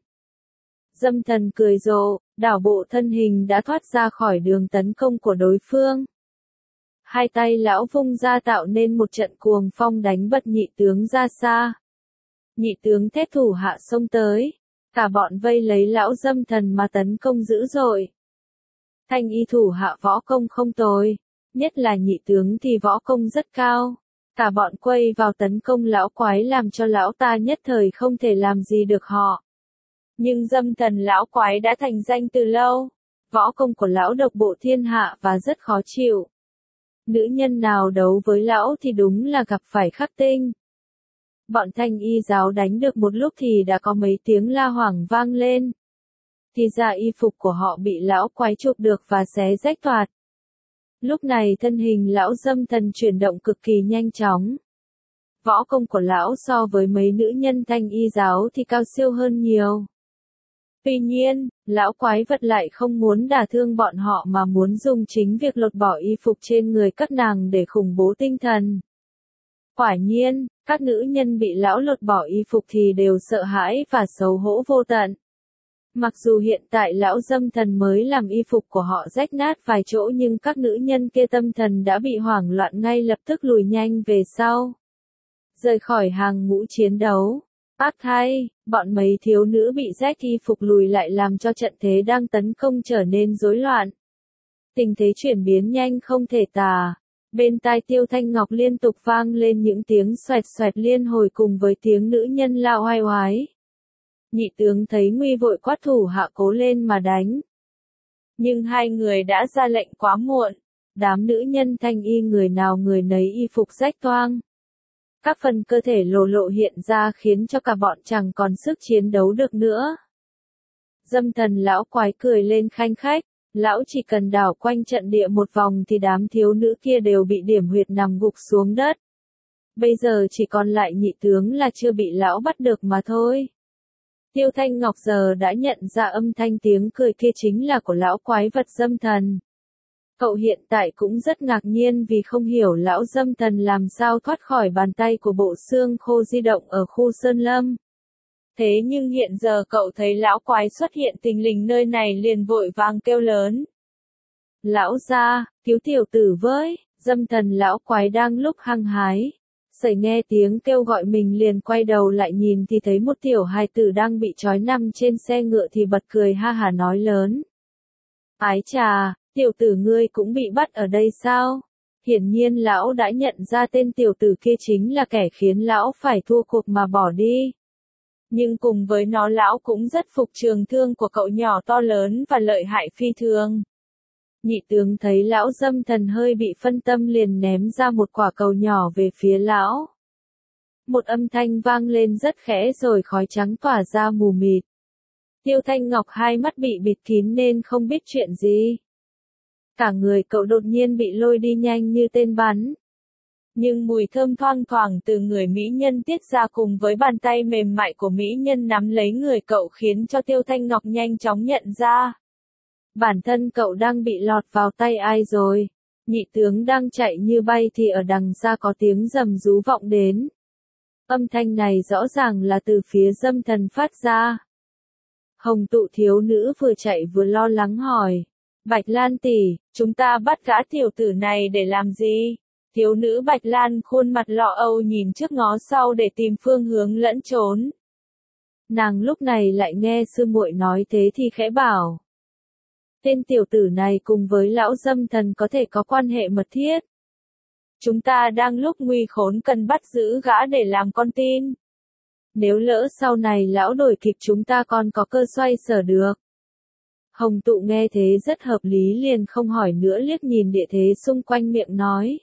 Dâm Thần cười rộ, đảo bộ thân hình đã thoát ra khỏi đường tấn công của đối phương. Hai tay lão vung ra tạo nên một trận cuồng phong đánh bật nhị tướng ra xa. Nhị tướng thét thủ hạ xông tới. Cả bọn vây lấy lão Dâm Thần mà tấn công dữ dội. Thanh y thủ hạ võ công không tồi. Nhất là nhị tướng thì võ công rất cao. Cả bọn quay vào tấn công lão quái làm cho lão ta nhất thời không thể làm gì được họ. Nhưng Dâm Thần lão quái đã thành danh từ lâu. Võ công của lão độc bộ thiên hạ và rất khó chịu. Nữ nhân nào đấu với lão thì đúng là gặp phải khắc tinh. Bọn thanh y giáo đánh được một lúc thì đã có mấy tiếng la hoảng vang lên. Thì ra y phục của họ bị lão quái chụp được và xé rách toạc. Lúc này thân hình lão Dâm Thần chuyển động cực kỳ nhanh chóng. Võ công của lão so với mấy nữ nhân thanh y giáo thì cao siêu hơn nhiều. Tuy nhiên, lão quái vật lại không muốn đả thương bọn họ mà muốn dùng chính việc lột bỏ y phục trên người các nàng để khủng bố tinh thần. Quả nhiên, các nữ nhân bị lão lột bỏ y phục thì đều sợ hãi và xấu hổ vô tận. Mặc dù hiện tại lão Dâm Thần mới làm y phục của họ rách nát vài chỗ nhưng các nữ nhân kia tâm thần đã bị hoảng loạn ngay lập tức lùi nhanh về sau. Rời khỏi hàng ngũ chiến đấu. Ác thay, bọn mấy thiếu nữ bị rách y phục lùi lại làm cho trận thế đang tấn công trở nên rối loạn. Tình thế chuyển biến nhanh không thể tả. Bên tai Tiêu Thanh Ngọc liên tục vang lên những tiếng xoẹt xoẹt liên hồi cùng với tiếng nữ nhân la oai oái. Nhị tướng thấy nguy vội quát thủ hạ cố lên mà đánh. Nhưng hai người đã ra lệnh quá muộn. Đám nữ nhân thanh y người nào người nấy y phục rách toang. Các phần cơ thể lộ lộ hiện ra khiến cho cả bọn chẳng còn sức chiến đấu được nữa. Dâm Thần lão quái cười lên khanh khách. Lão chỉ cần đảo quanh trận địa một vòng thì đám thiếu nữ kia đều bị điểm huyệt nằm gục xuống đất. Bây giờ chỉ còn lại nhị tướng là chưa bị lão bắt được mà thôi. Tiêu Thanh Ngọc giờ đã nhận ra âm thanh tiếng cười kia chính là của lão quái vật Dâm Thần. Cậu hiện tại cũng rất ngạc nhiên vì không hiểu lão Dâm Thần làm sao thoát khỏi bàn tay của bộ xương khô di động ở khu Sơn Lâm. Thế nhưng hiện giờ cậu thấy lão quái xuất hiện thình lình nơi này liền vội vàng kêu lớn. Lão gia, cứu tiểu tử với, Dâm Thần lão quái đang lúc hăng hái. Sẩy nghe tiếng kêu gọi mình liền quay đầu lại nhìn thì thấy một tiểu hài tử đang bị trói nằm trên xe ngựa thì bật cười ha hả nói lớn. Ái chà, tiểu tử ngươi cũng bị bắt ở đây sao? Hiển nhiên lão đã nhận ra tên tiểu tử kia chính là kẻ khiến lão phải thua cuộc mà bỏ đi. Nhưng cùng với nó lão cũng rất phục trường thương của cậu nhỏ to lớn và lợi hại phi thường. Nhị tướng thấy lão Dâm Thần hơi bị phân tâm liền ném ra một quả cầu nhỏ về phía lão. Một âm thanh vang lên rất khẽ rồi khói trắng tỏa ra mù mịt. Tiêu Thanh Ngọc hai mắt bị bịt kín nên không biết chuyện gì. Cả người cậu đột nhiên bị lôi đi nhanh như tên bắn. Nhưng mùi thơm thoang thoảng từ người mỹ nhân tiết ra cùng với bàn tay mềm mại của mỹ nhân nắm lấy người cậu khiến cho Tiêu Thanh Ngọc nhanh chóng nhận ra. Bản thân cậu đang bị lọt vào tay ai rồi. Nhị tướng đang chạy như bay thì ở đằng xa có tiếng rầm rú vọng đến. Âm thanh này rõ ràng là từ phía Dâm Thần phát ra. Hồng tụ thiếu nữ vừa chạy vừa lo lắng hỏi. Bạch Lan tỷ, chúng ta bắt gã tiểu tử này để làm gì? Thiếu nữ Bạch Lan khuôn mặt lo âu nhìn trước ngó sau để tìm phương hướng lẫn trốn. Nàng lúc này lại nghe sư muội nói thế thì khẽ bảo. Tên tiểu tử này cùng với lão Dâm Thần có thể có quan hệ mật thiết. Chúng ta đang lúc nguy khốn cần bắt giữ gã để làm con tin. Nếu lỡ sau này lão đổi kịp chúng ta còn có cơ xoay sở được. Hồng Tụ nghe thế rất hợp lý liền không hỏi nữa, liếc nhìn địa thế xung quanh miệng nói.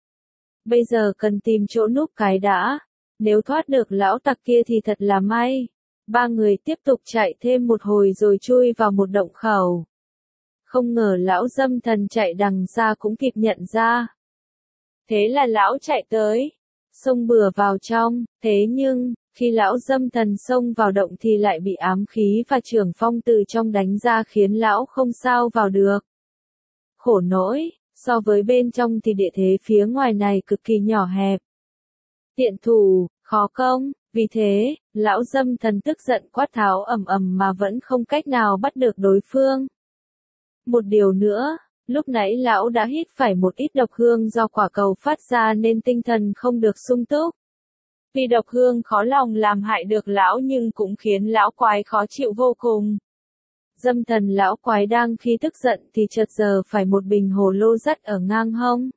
Bây giờ cần tìm chỗ núp cái đã, nếu thoát được lão tặc kia thì thật là may. Ba người tiếp tục chạy thêm một hồi rồi chui vào một động khẩu. Không ngờ lão Dâm Thần chạy đằng xa cũng kịp nhận ra. Thế là lão chạy tới, xông bừa vào trong, thế nhưng, khi lão Dâm Thần xông vào động thì lại bị ám khí và trưởng phong từ trong đánh ra khiến lão không sao vào được. Khổ nỗi, so với bên trong thì địa thế phía ngoài này cực kỳ nhỏ hẹp. Tiện thủ, khó công, vì thế, lão Dâm Thần tức giận quát tháo ầm ầm mà vẫn không cách nào bắt được đối phương. Một điều nữa, lúc nãy lão đã hít phải một ít độc hương do quả cầu phát ra nên tinh thần không được sung túc. Vì độc hương khó lòng làm hại được lão nhưng cũng khiến lão quái khó chịu vô cùng. Dâm Thần lão quái đang khi tức giận thì chợt giờ phải một bình hồ lô dắt ở ngang hông.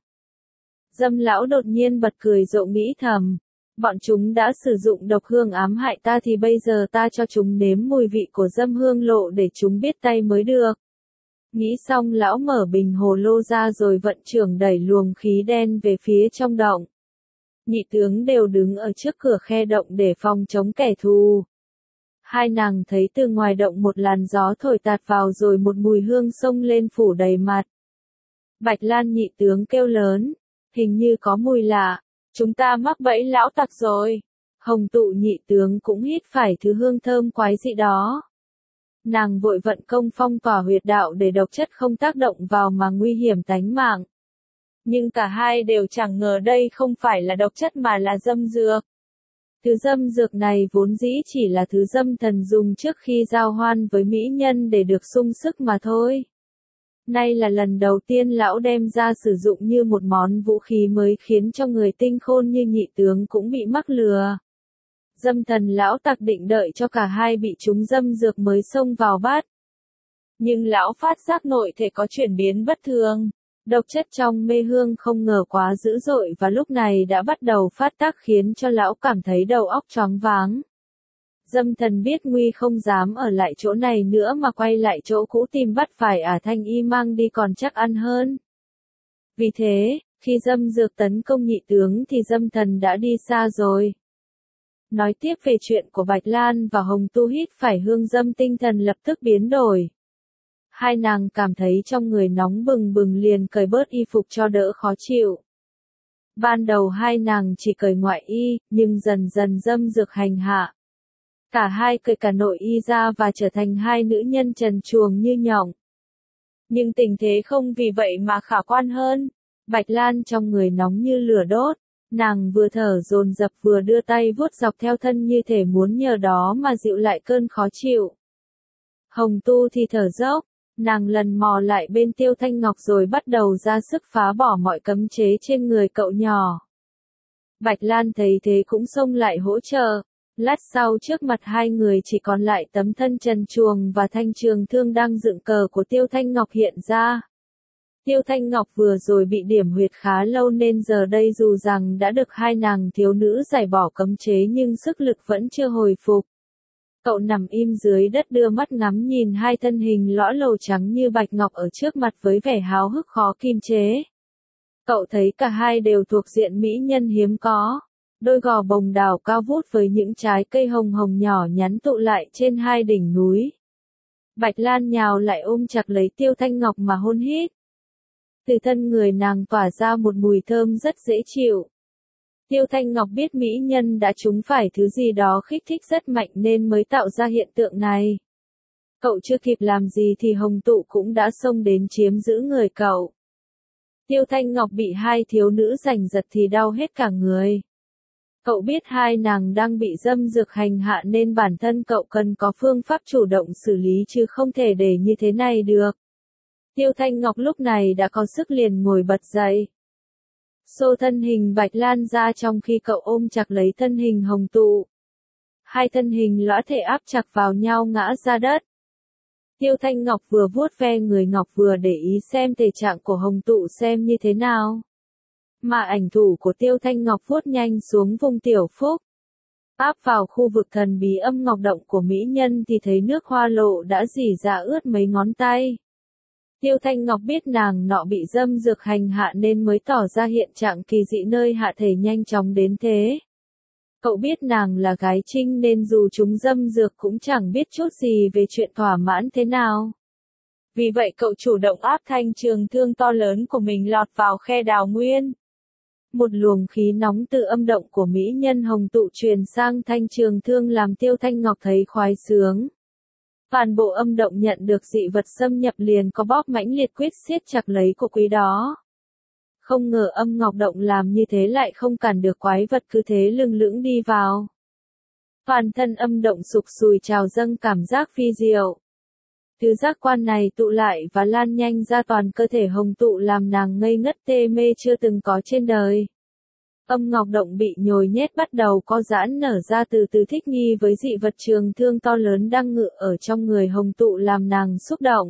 Dâm lão đột nhiên bật cười rộ nghĩ thầm. Bọn chúng đã sử dụng độc hương ám hại ta thì bây giờ ta cho chúng nếm mùi vị của dâm hương lộ để chúng biết tay mới được. Nghĩ xong lão mở bình hồ lô ra rồi vận trưởng đẩy luồng khí đen về phía trong động. Nhị tướng đều đứng ở trước cửa khe động để phòng chống kẻ thù. Hai nàng thấy từ ngoài động một làn gió thổi tạt vào rồi một mùi hương xông lên phủ đầy mặt. Bạch Lan nhị tướng kêu lớn, hình như có mùi lạ, chúng ta mắc bẫy lão tặc rồi. Hồng Tụ nhị tướng cũng hít phải thứ hương thơm quái dị đó. Nàng vội vận công phong tỏa huyệt đạo để độc chất không tác động vào mà nguy hiểm tánh mạng. Nhưng cả hai đều chẳng ngờ đây không phải là độc chất mà là dâm dược. Thứ dâm dược này vốn dĩ chỉ là thứ Dâm Thần dùng trước khi giao hoan với mỹ nhân để được sung sức mà thôi. Nay là lần đầu tiên lão đem ra sử dụng như một món vũ khí mới khiến cho người tinh khôn như nhị tướng cũng bị mắc lừa. Dâm Thần lão tặc định đợi cho cả hai bị trúng dâm dược mới xông vào bắt. Nhưng lão phát giác nội thể có chuyển biến bất thường. Độc chất trong mê hương không ngờ quá dữ dội và lúc này đã bắt đầu phát tác khiến cho lão cảm thấy đầu óc choáng váng. Dâm Thần biết nguy không dám ở lại chỗ này nữa mà quay lại chỗ cũ tìm bắt phải Thanh Y mang đi còn chắc ăn hơn. Vì thế, khi dâm dược tấn công nhị tướng thì Dâm Thần đã đi xa rồi. Nói tiếp về chuyện của Bạch Lan và Hồng Tu hít phải hương dâm tinh thần lập tức biến đổi. Hai nàng cảm thấy trong người nóng bừng bừng liền cởi bớt y phục cho đỡ khó chịu. Ban đầu hai nàng chỉ cởi ngoại y, nhưng dần dần dâm dược hành hạ. Cả hai cởi cả nội y ra và trở thành hai nữ nhân trần truồng như nhộng. Nhưng tình thế không vì vậy mà khả quan hơn. Bạch Lan trong người nóng như lửa đốt, nàng vừa thở dồn dập vừa đưa tay vuốt dọc theo thân như thể muốn nhờ đó mà dịu lại cơn khó chịu. Hồng Tu thì thở dốc. Nàng lần mò lại bên Tiêu Thanh Ngọc rồi bắt đầu ra sức phá bỏ mọi cấm chế trên người cậu nhỏ. Bạch Lan thấy thế cũng xông lại hỗ trợ. Lát sau trước mặt hai người chỉ còn lại tấm thân trần truồng và thanh trường thương đang dựng cờ của Tiêu Thanh Ngọc hiện ra. Tiêu Thanh Ngọc vừa rồi bị điểm huyệt khá lâu nên giờ đây dù rằng đã được hai nàng thiếu nữ giải bỏ cấm chế nhưng sức lực vẫn chưa hồi phục. Cậu nằm im dưới đất đưa mắt ngắm nhìn hai thân hình lõa lồ trắng như bạch ngọc ở trước mặt với vẻ háo hức khó kiềm chế. Cậu thấy cả hai đều thuộc diện mỹ nhân hiếm có. Đôi gò bồng đào cao vút với những trái cây hồng hồng nhỏ nhắn tụ lại trên hai đỉnh núi. Bạch Lan nhào lại ôm chặt lấy Tiêu Thanh Ngọc mà hôn hít. Từ thân người nàng tỏa ra một mùi thơm rất dễ chịu. Tiêu Thanh Ngọc biết mỹ nhân đã trúng phải thứ gì đó kích thích rất mạnh nên mới tạo ra hiện tượng này. Cậu chưa kịp làm gì thì Hồng Tụ cũng đã xông đến chiếm giữ người cậu. Tiêu Thanh Ngọc bị hai thiếu nữ giành giật thì đau hết cả người. Cậu biết hai nàng đang bị dâm dược hành hạ nên bản thân cậu cần có phương pháp chủ động xử lý chứ không thể để như thế này được. Tiêu Thanh Ngọc lúc này đã có sức liền ngồi bật dậy. Xô thân hình Bạch Lan ra trong khi cậu ôm chặt lấy thân hình Hồng Tụ. Hai thân hình lõa thể áp chặt vào nhau ngã ra đất. Tiêu Thanh Ngọc vừa vuốt ve người Ngọc vừa để ý xem thể trạng của Hồng Tụ xem như thế nào. Mà ảnh thủ của Tiêu Thanh Ngọc vuốt nhanh xuống vùng tiểu phúc. Áp vào khu vực thần bí âm ngọc động của mỹ nhân thì thấy nước hoa lộ đã rỉ ra ướt mấy ngón tay. Tiêu Thanh Ngọc biết nàng nọ bị dâm dược hành hạ nên mới tỏ ra hiện trạng kỳ dị nơi hạ thể nhanh chóng đến thế. Cậu biết nàng là gái trinh nên dù chúng dâm dược cũng chẳng biết chút gì về chuyện thỏa mãn thế nào. Vì vậy cậu chủ động áp thanh trường thương to lớn của mình lọt vào khe đào nguyên. Một luồng khí nóng từ âm động của mỹ nhân hồng tụ truyền sang thanh trường thương làm Tiêu Thanh Ngọc thấy khoái sướng. Toàn bộ âm động nhận được dị vật xâm nhập liền có bóp mãnh liệt quyết siết chặt lấy của quý đó. Không ngờ âm ngọc động làm như thế lại không cản được quái vật cứ thế lưng lững đi vào. Toàn thân âm động sục sùi trào dâng cảm giác phi diệu. Thứ giác quan này tụ lại và lan nhanh ra toàn cơ thể hồng tụ làm nàng ngây ngất tê mê chưa từng có trên đời. Âm ngọc động bị nhồi nhét bắt đầu co giãn nở ra từ từ thích nghi với dị vật trường thương to lớn đang ngự ở trong người hồng tụ làm nàng xúc động.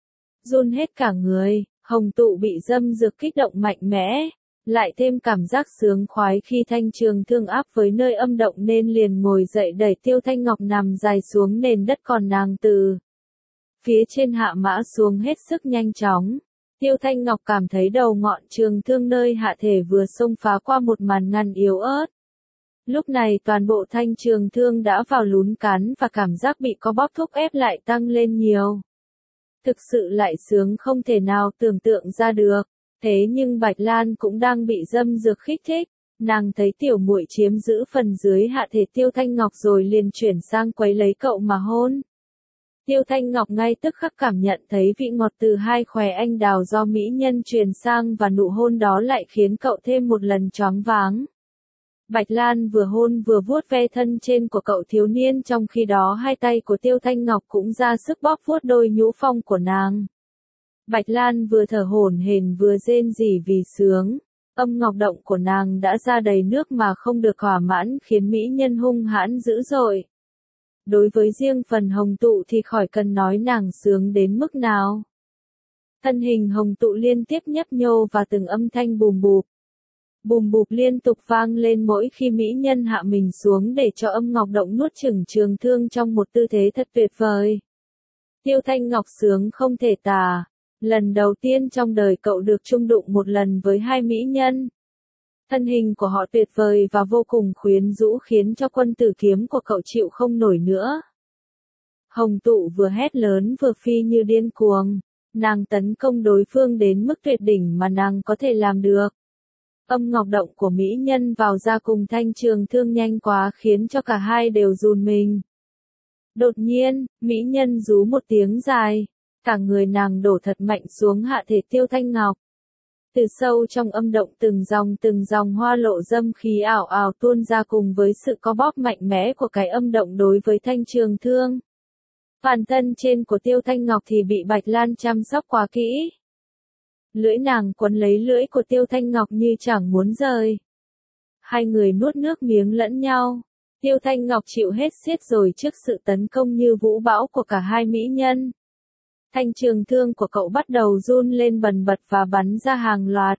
Run hết cả người, hồng tụ bị dâm dược kích động mạnh mẽ, lại thêm cảm giác sướng khoái khi thanh trường thương áp với nơi âm động nên liền ngồi dậy đẩy Tiêu Thanh Ngọc nằm dài xuống nền đất còn nàng từ phía trên hạ mã xuống hết sức nhanh chóng. Tiêu Thanh Ngọc cảm thấy đầu ngọn trường thương nơi hạ thể vừa xông phá qua một màn ngăn yếu ớt. Lúc này toàn bộ thanh trường thương đã vào lún cán và cảm giác bị có bóp thúc ép lại tăng lên nhiều. Thực sự lại sướng không thể nào tưởng tượng ra được. Thế nhưng Bạch Lan cũng đang bị dâm dược kích thích. Nàng thấy tiểu muội chiếm giữ phần dưới hạ thể Tiêu Thanh Ngọc rồi liền chuyển sang quấy lấy cậu mà hôn. Tiêu Thanh Ngọc ngay tức khắc cảm nhận thấy vị ngọt từ hai khóe anh đào do mỹ nhân truyền sang và nụ hôn đó lại khiến cậu thêm một lần choáng váng. Bạch Lan vừa hôn vừa vuốt ve thân trên của cậu thiếu niên trong khi đó hai tay của Tiêu Thanh Ngọc cũng ra sức bóp vuốt đôi nhũ phong của nàng. Bạch Lan vừa thở hổn hển vừa rên rỉ vì sướng. Âm ngọc động của nàng đã ra đầy nước mà không được thỏa mãn khiến mỹ nhân hung hãn dữ dội. Đối với riêng phần hồng tụ thì khỏi cần nói nàng sướng đến mức nào. Thân hình hồng tụ liên tiếp nhấp nhô và từng âm thanh bùm bụp. Bùm bụp liên tục vang lên mỗi khi mỹ nhân hạ mình xuống để cho âm ngọc động nuốt chửng trường thương trong một tư thế thật tuyệt vời. Tiêu Thanh Ngọc sướng không thể tả. Lần đầu tiên trong đời cậu được chung đụng một lần với hai mỹ nhân. Thân hình của họ tuyệt vời và vô cùng quyến rũ khiến cho quân tử kiếm của cậu chịu không nổi nữa. Hồng tụ vừa hét lớn vừa phi như điên cuồng. Nàng tấn công đối phương đến mức tuyệt đỉnh mà nàng có thể làm được. Âm ngọc động của mỹ nhân vào ra cùng thanh trường thương nhanh quá khiến cho cả hai đều run mình. Đột nhiên, mỹ nhân rú một tiếng dài. Cả người nàng đổ thật mạnh xuống hạ thể Tiêu Thanh Ngọc. Từ sâu trong âm động từng dòng hoa lộ dâm khí ảo ảo tuôn ra cùng với sự co bóp mạnh mẽ của cái âm động đối với thanh trường thương. Toàn thân trên của Tiêu Thanh Ngọc thì bị Bạch Lan chăm sóc quá kỹ. Lưỡi nàng quấn lấy lưỡi của Tiêu Thanh Ngọc như chẳng muốn rời. Hai người nuốt nước miếng lẫn nhau. Tiêu Thanh Ngọc chịu hết xiết rồi trước sự tấn công như vũ bão của cả hai mỹ nhân. Thanh trường thương của cậu bắt đầu run lên bần bật và bắn ra hàng loạt.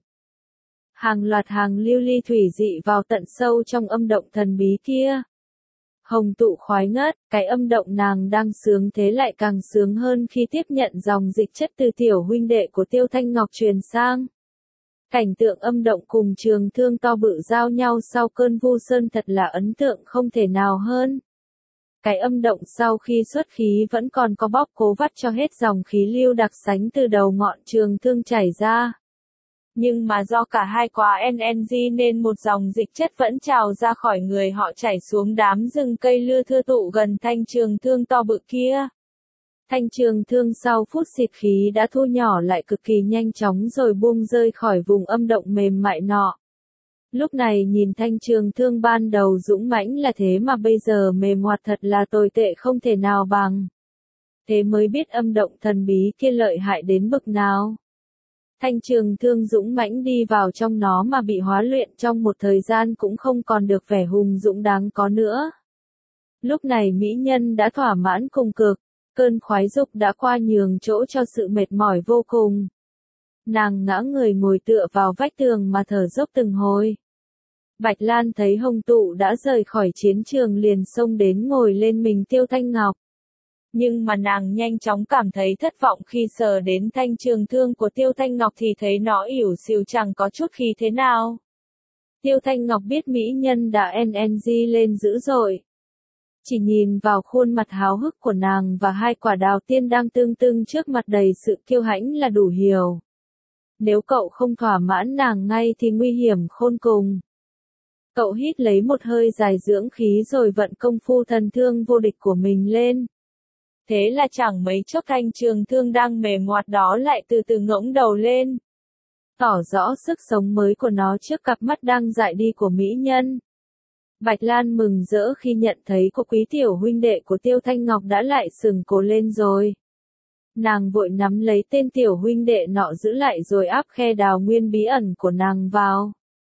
Hàng lưu ly thủy dị vào tận sâu trong âm động thần bí kia. Hồng tụ khoái ngất, cái âm động nàng đang sướng thế lại càng sướng hơn khi tiếp nhận dòng dịch chất từ tiểu huynh đệ của Tiêu Thanh Ngọc truyền sang. Cảnh tượng âm động cùng trường thương to bự giao nhau sau cơn vu sơn thật là ấn tượng không thể nào hơn. Cái âm động sau khi xuất khí vẫn còn có bóp cố vắt cho hết dòng khí lưu đặc sánh từ đầu ngọn trường thương chảy ra. Nhưng mà do cả hai quá NNG nên một dòng dịch chất vẫn trào ra khỏi người họ chảy xuống đám rừng cây lưa thưa tụ gần thanh trường thương to bự kia. Thanh trường thương sau phút xịt khí đã thu nhỏ lại cực kỳ nhanh chóng rồi buông rơi khỏi vùng âm động mềm mại nọ. Lúc này nhìn thanh trường thương ban đầu dũng mãnh là thế mà bây giờ mềm hoạt thật là tồi tệ không thể nào bằng. Thế mới biết âm động thần bí kia lợi hại đến bực nào. Thanh trường thương dũng mãnh đi vào trong nó mà bị hóa luyện trong một thời gian cũng không còn được vẻ hùng dũng đáng có nữa. Lúc này mỹ nhân đã thỏa mãn cùng cực, cơn khoái dục đã qua nhường chỗ cho sự mệt mỏi vô cùng. Nàng ngã người ngồi tựa vào vách tường mà thở dốc từng hồi. Bạch Lan thấy Hồng Tụ đã rời khỏi chiến trường liền xông đến ngồi lên mình Tiêu Thanh Ngọc. Nhưng mà nàng nhanh chóng cảm thấy thất vọng khi sờ đến thanh trường thương của Tiêu Thanh Ngọc thì thấy nó ỉu xìu chẳng có chút khí thế nào. Tiêu Thanh Ngọc biết mỹ nhân đã NNG lên dữ dội. Chỉ nhìn vào khuôn mặt háo hức của nàng và hai quả đào tiên đang tưng tưng trước mặt đầy sự kiêu hãnh là đủ hiểu. Nếu cậu không thỏa mãn nàng ngay thì nguy hiểm khôn cùng. Cậu hít lấy một hơi dài dưỡng khí rồi vận công phu thần thương vô địch của mình lên. Thế là chẳng mấy chốc thanh trường thương đang mềm ngoặt đó lại từ từ ngỗng đầu lên. Tỏ rõ sức sống mới của nó trước cặp mắt đang dại đi của mỹ nhân. Bạch Lan mừng rỡ khi nhận thấy cô quý tiểu huynh đệ của Tiêu Thanh Ngọc đã lại sừng cổ lên rồi. Nàng vội nắm lấy tên tiểu huynh đệ nọ giữ lại rồi áp khe đào nguyên bí ẩn của nàng vào.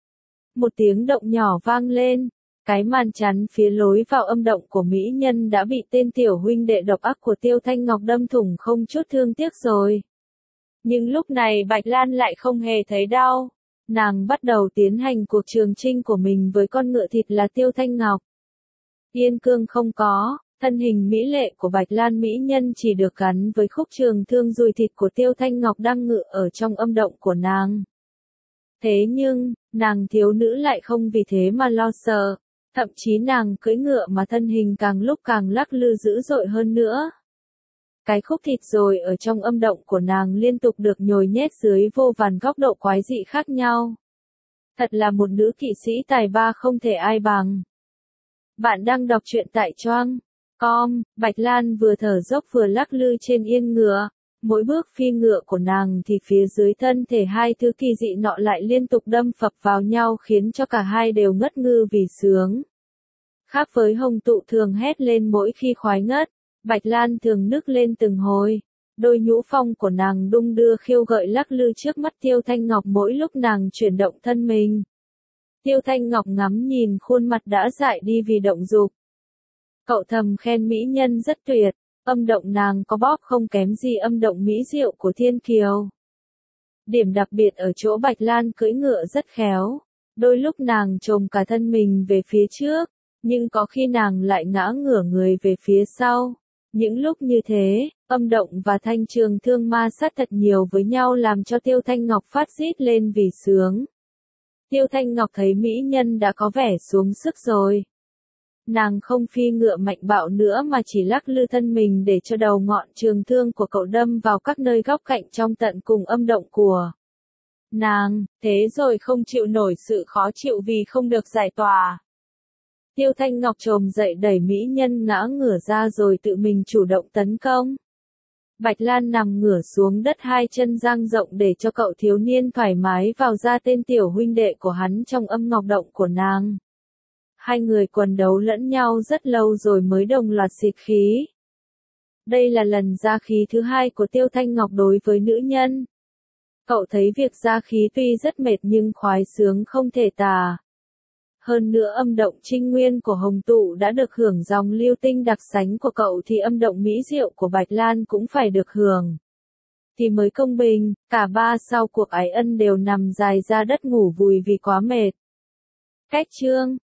Một tiếng động nhỏ vang lên, cái màn chắn phía lối vào âm động của mỹ nhân đã bị tên tiểu huynh đệ độc ác của Tiêu Thanh Ngọc đâm thủng không chút thương tiếc rồi. Nhưng lúc này Bạch Lan lại không hề thấy đau. Nàng bắt đầu tiến hành cuộc trường chinh của mình với con ngựa thịt là Tiêu Thanh Ngọc. Yên cương không có, thân hình mỹ lệ của Bạch Lan mỹ nhân chỉ được gắn với khúc trường thương dùi thịt của Tiêu Thanh Ngọc đang ngự ở trong âm động của nàng. Thế nhưng, nàng thiếu nữ lại không vì thế mà lo sợ, thậm chí nàng cưỡi ngựa mà thân hình càng lúc càng lắc lư dữ dội hơn nữa. Cái khúc thịt rồi ở trong âm động của nàng liên tục được nhồi nhét dưới vô vàn góc độ quái dị khác nhau. Thật là một nữ kỵ sĩ tài ba không thể ai bằng. Bạn đang đọc truyện tại Choang.com, Bạch Lan vừa thở dốc vừa lắc lư trên yên ngựa. Mỗi bước phi ngựa của nàng thì phía dưới thân thể hai thứ kỳ dị nọ lại liên tục đâm phập vào nhau khiến cho cả hai đều ngất ngư vì sướng. Khác với Hồng Tụ thường hét lên mỗi khi khoái ngất, Bạch Lan thường nức lên từng hồi. Đôi nhũ phong của nàng đung đưa khiêu gợi lắc lư trước mắt Tiêu Thanh Ngọc mỗi lúc nàng chuyển động thân mình. Tiêu Thanh Ngọc ngắm nhìn khuôn mặt đã dại đi vì động dục. Cậu thầm khen mỹ nhân rất tuyệt, âm động nàng có bóp không kém gì âm động mỹ diệu của Thiên Kiều. Điểm đặc biệt ở chỗ Bạch Lan cưỡi ngựa rất khéo, đôi lúc nàng chồm cả thân mình về phía trước, nhưng có khi nàng lại ngã ngửa người về phía sau. Những lúc như thế, âm động và thanh trường thương ma sát thật nhiều với nhau làm cho Tiêu Thanh Ngọc phát rít lên vì sướng. Tiêu Thanh Ngọc thấy mỹ nhân đã có vẻ xuống sức rồi. Nàng không phi ngựa mạnh bạo nữa mà chỉ lắc lư thân mình để cho đầu ngọn trường thương của cậu đâm vào các nơi góc cạnh trong tận cùng âm động của nàng, thế rồi không chịu nổi sự khó chịu vì không được giải tỏa. Tiêu Thanh Ngọc chồm dậy đẩy mỹ nhân ngã ngửa ra rồi tự mình chủ động tấn công. Bạch Lan nằm ngửa xuống đất hai chân dang rộng để cho cậu thiếu niên thoải mái vào ra tên tiểu huynh đệ của hắn trong âm ngọc động của nàng. Hai người quần đấu lẫn nhau rất lâu rồi mới đồng loạt xịt khí. Đây là lần ra khí thứ hai của Tiêu Thanh Ngọc đối với nữ nhân. Cậu thấy việc ra khí tuy rất mệt nhưng khoái sướng không thể tả. Hơn nữa âm động trinh nguyên của Hồng Tụ đã được hưởng dòng lưu tinh đặc sánh của cậu thì âm động mỹ diệu của Bạch Lan cũng phải được hưởng. Thì mới công bình, cả ba sau cuộc ái ân đều nằm dài ra đất ngủ vùi vì quá mệt. Cách chương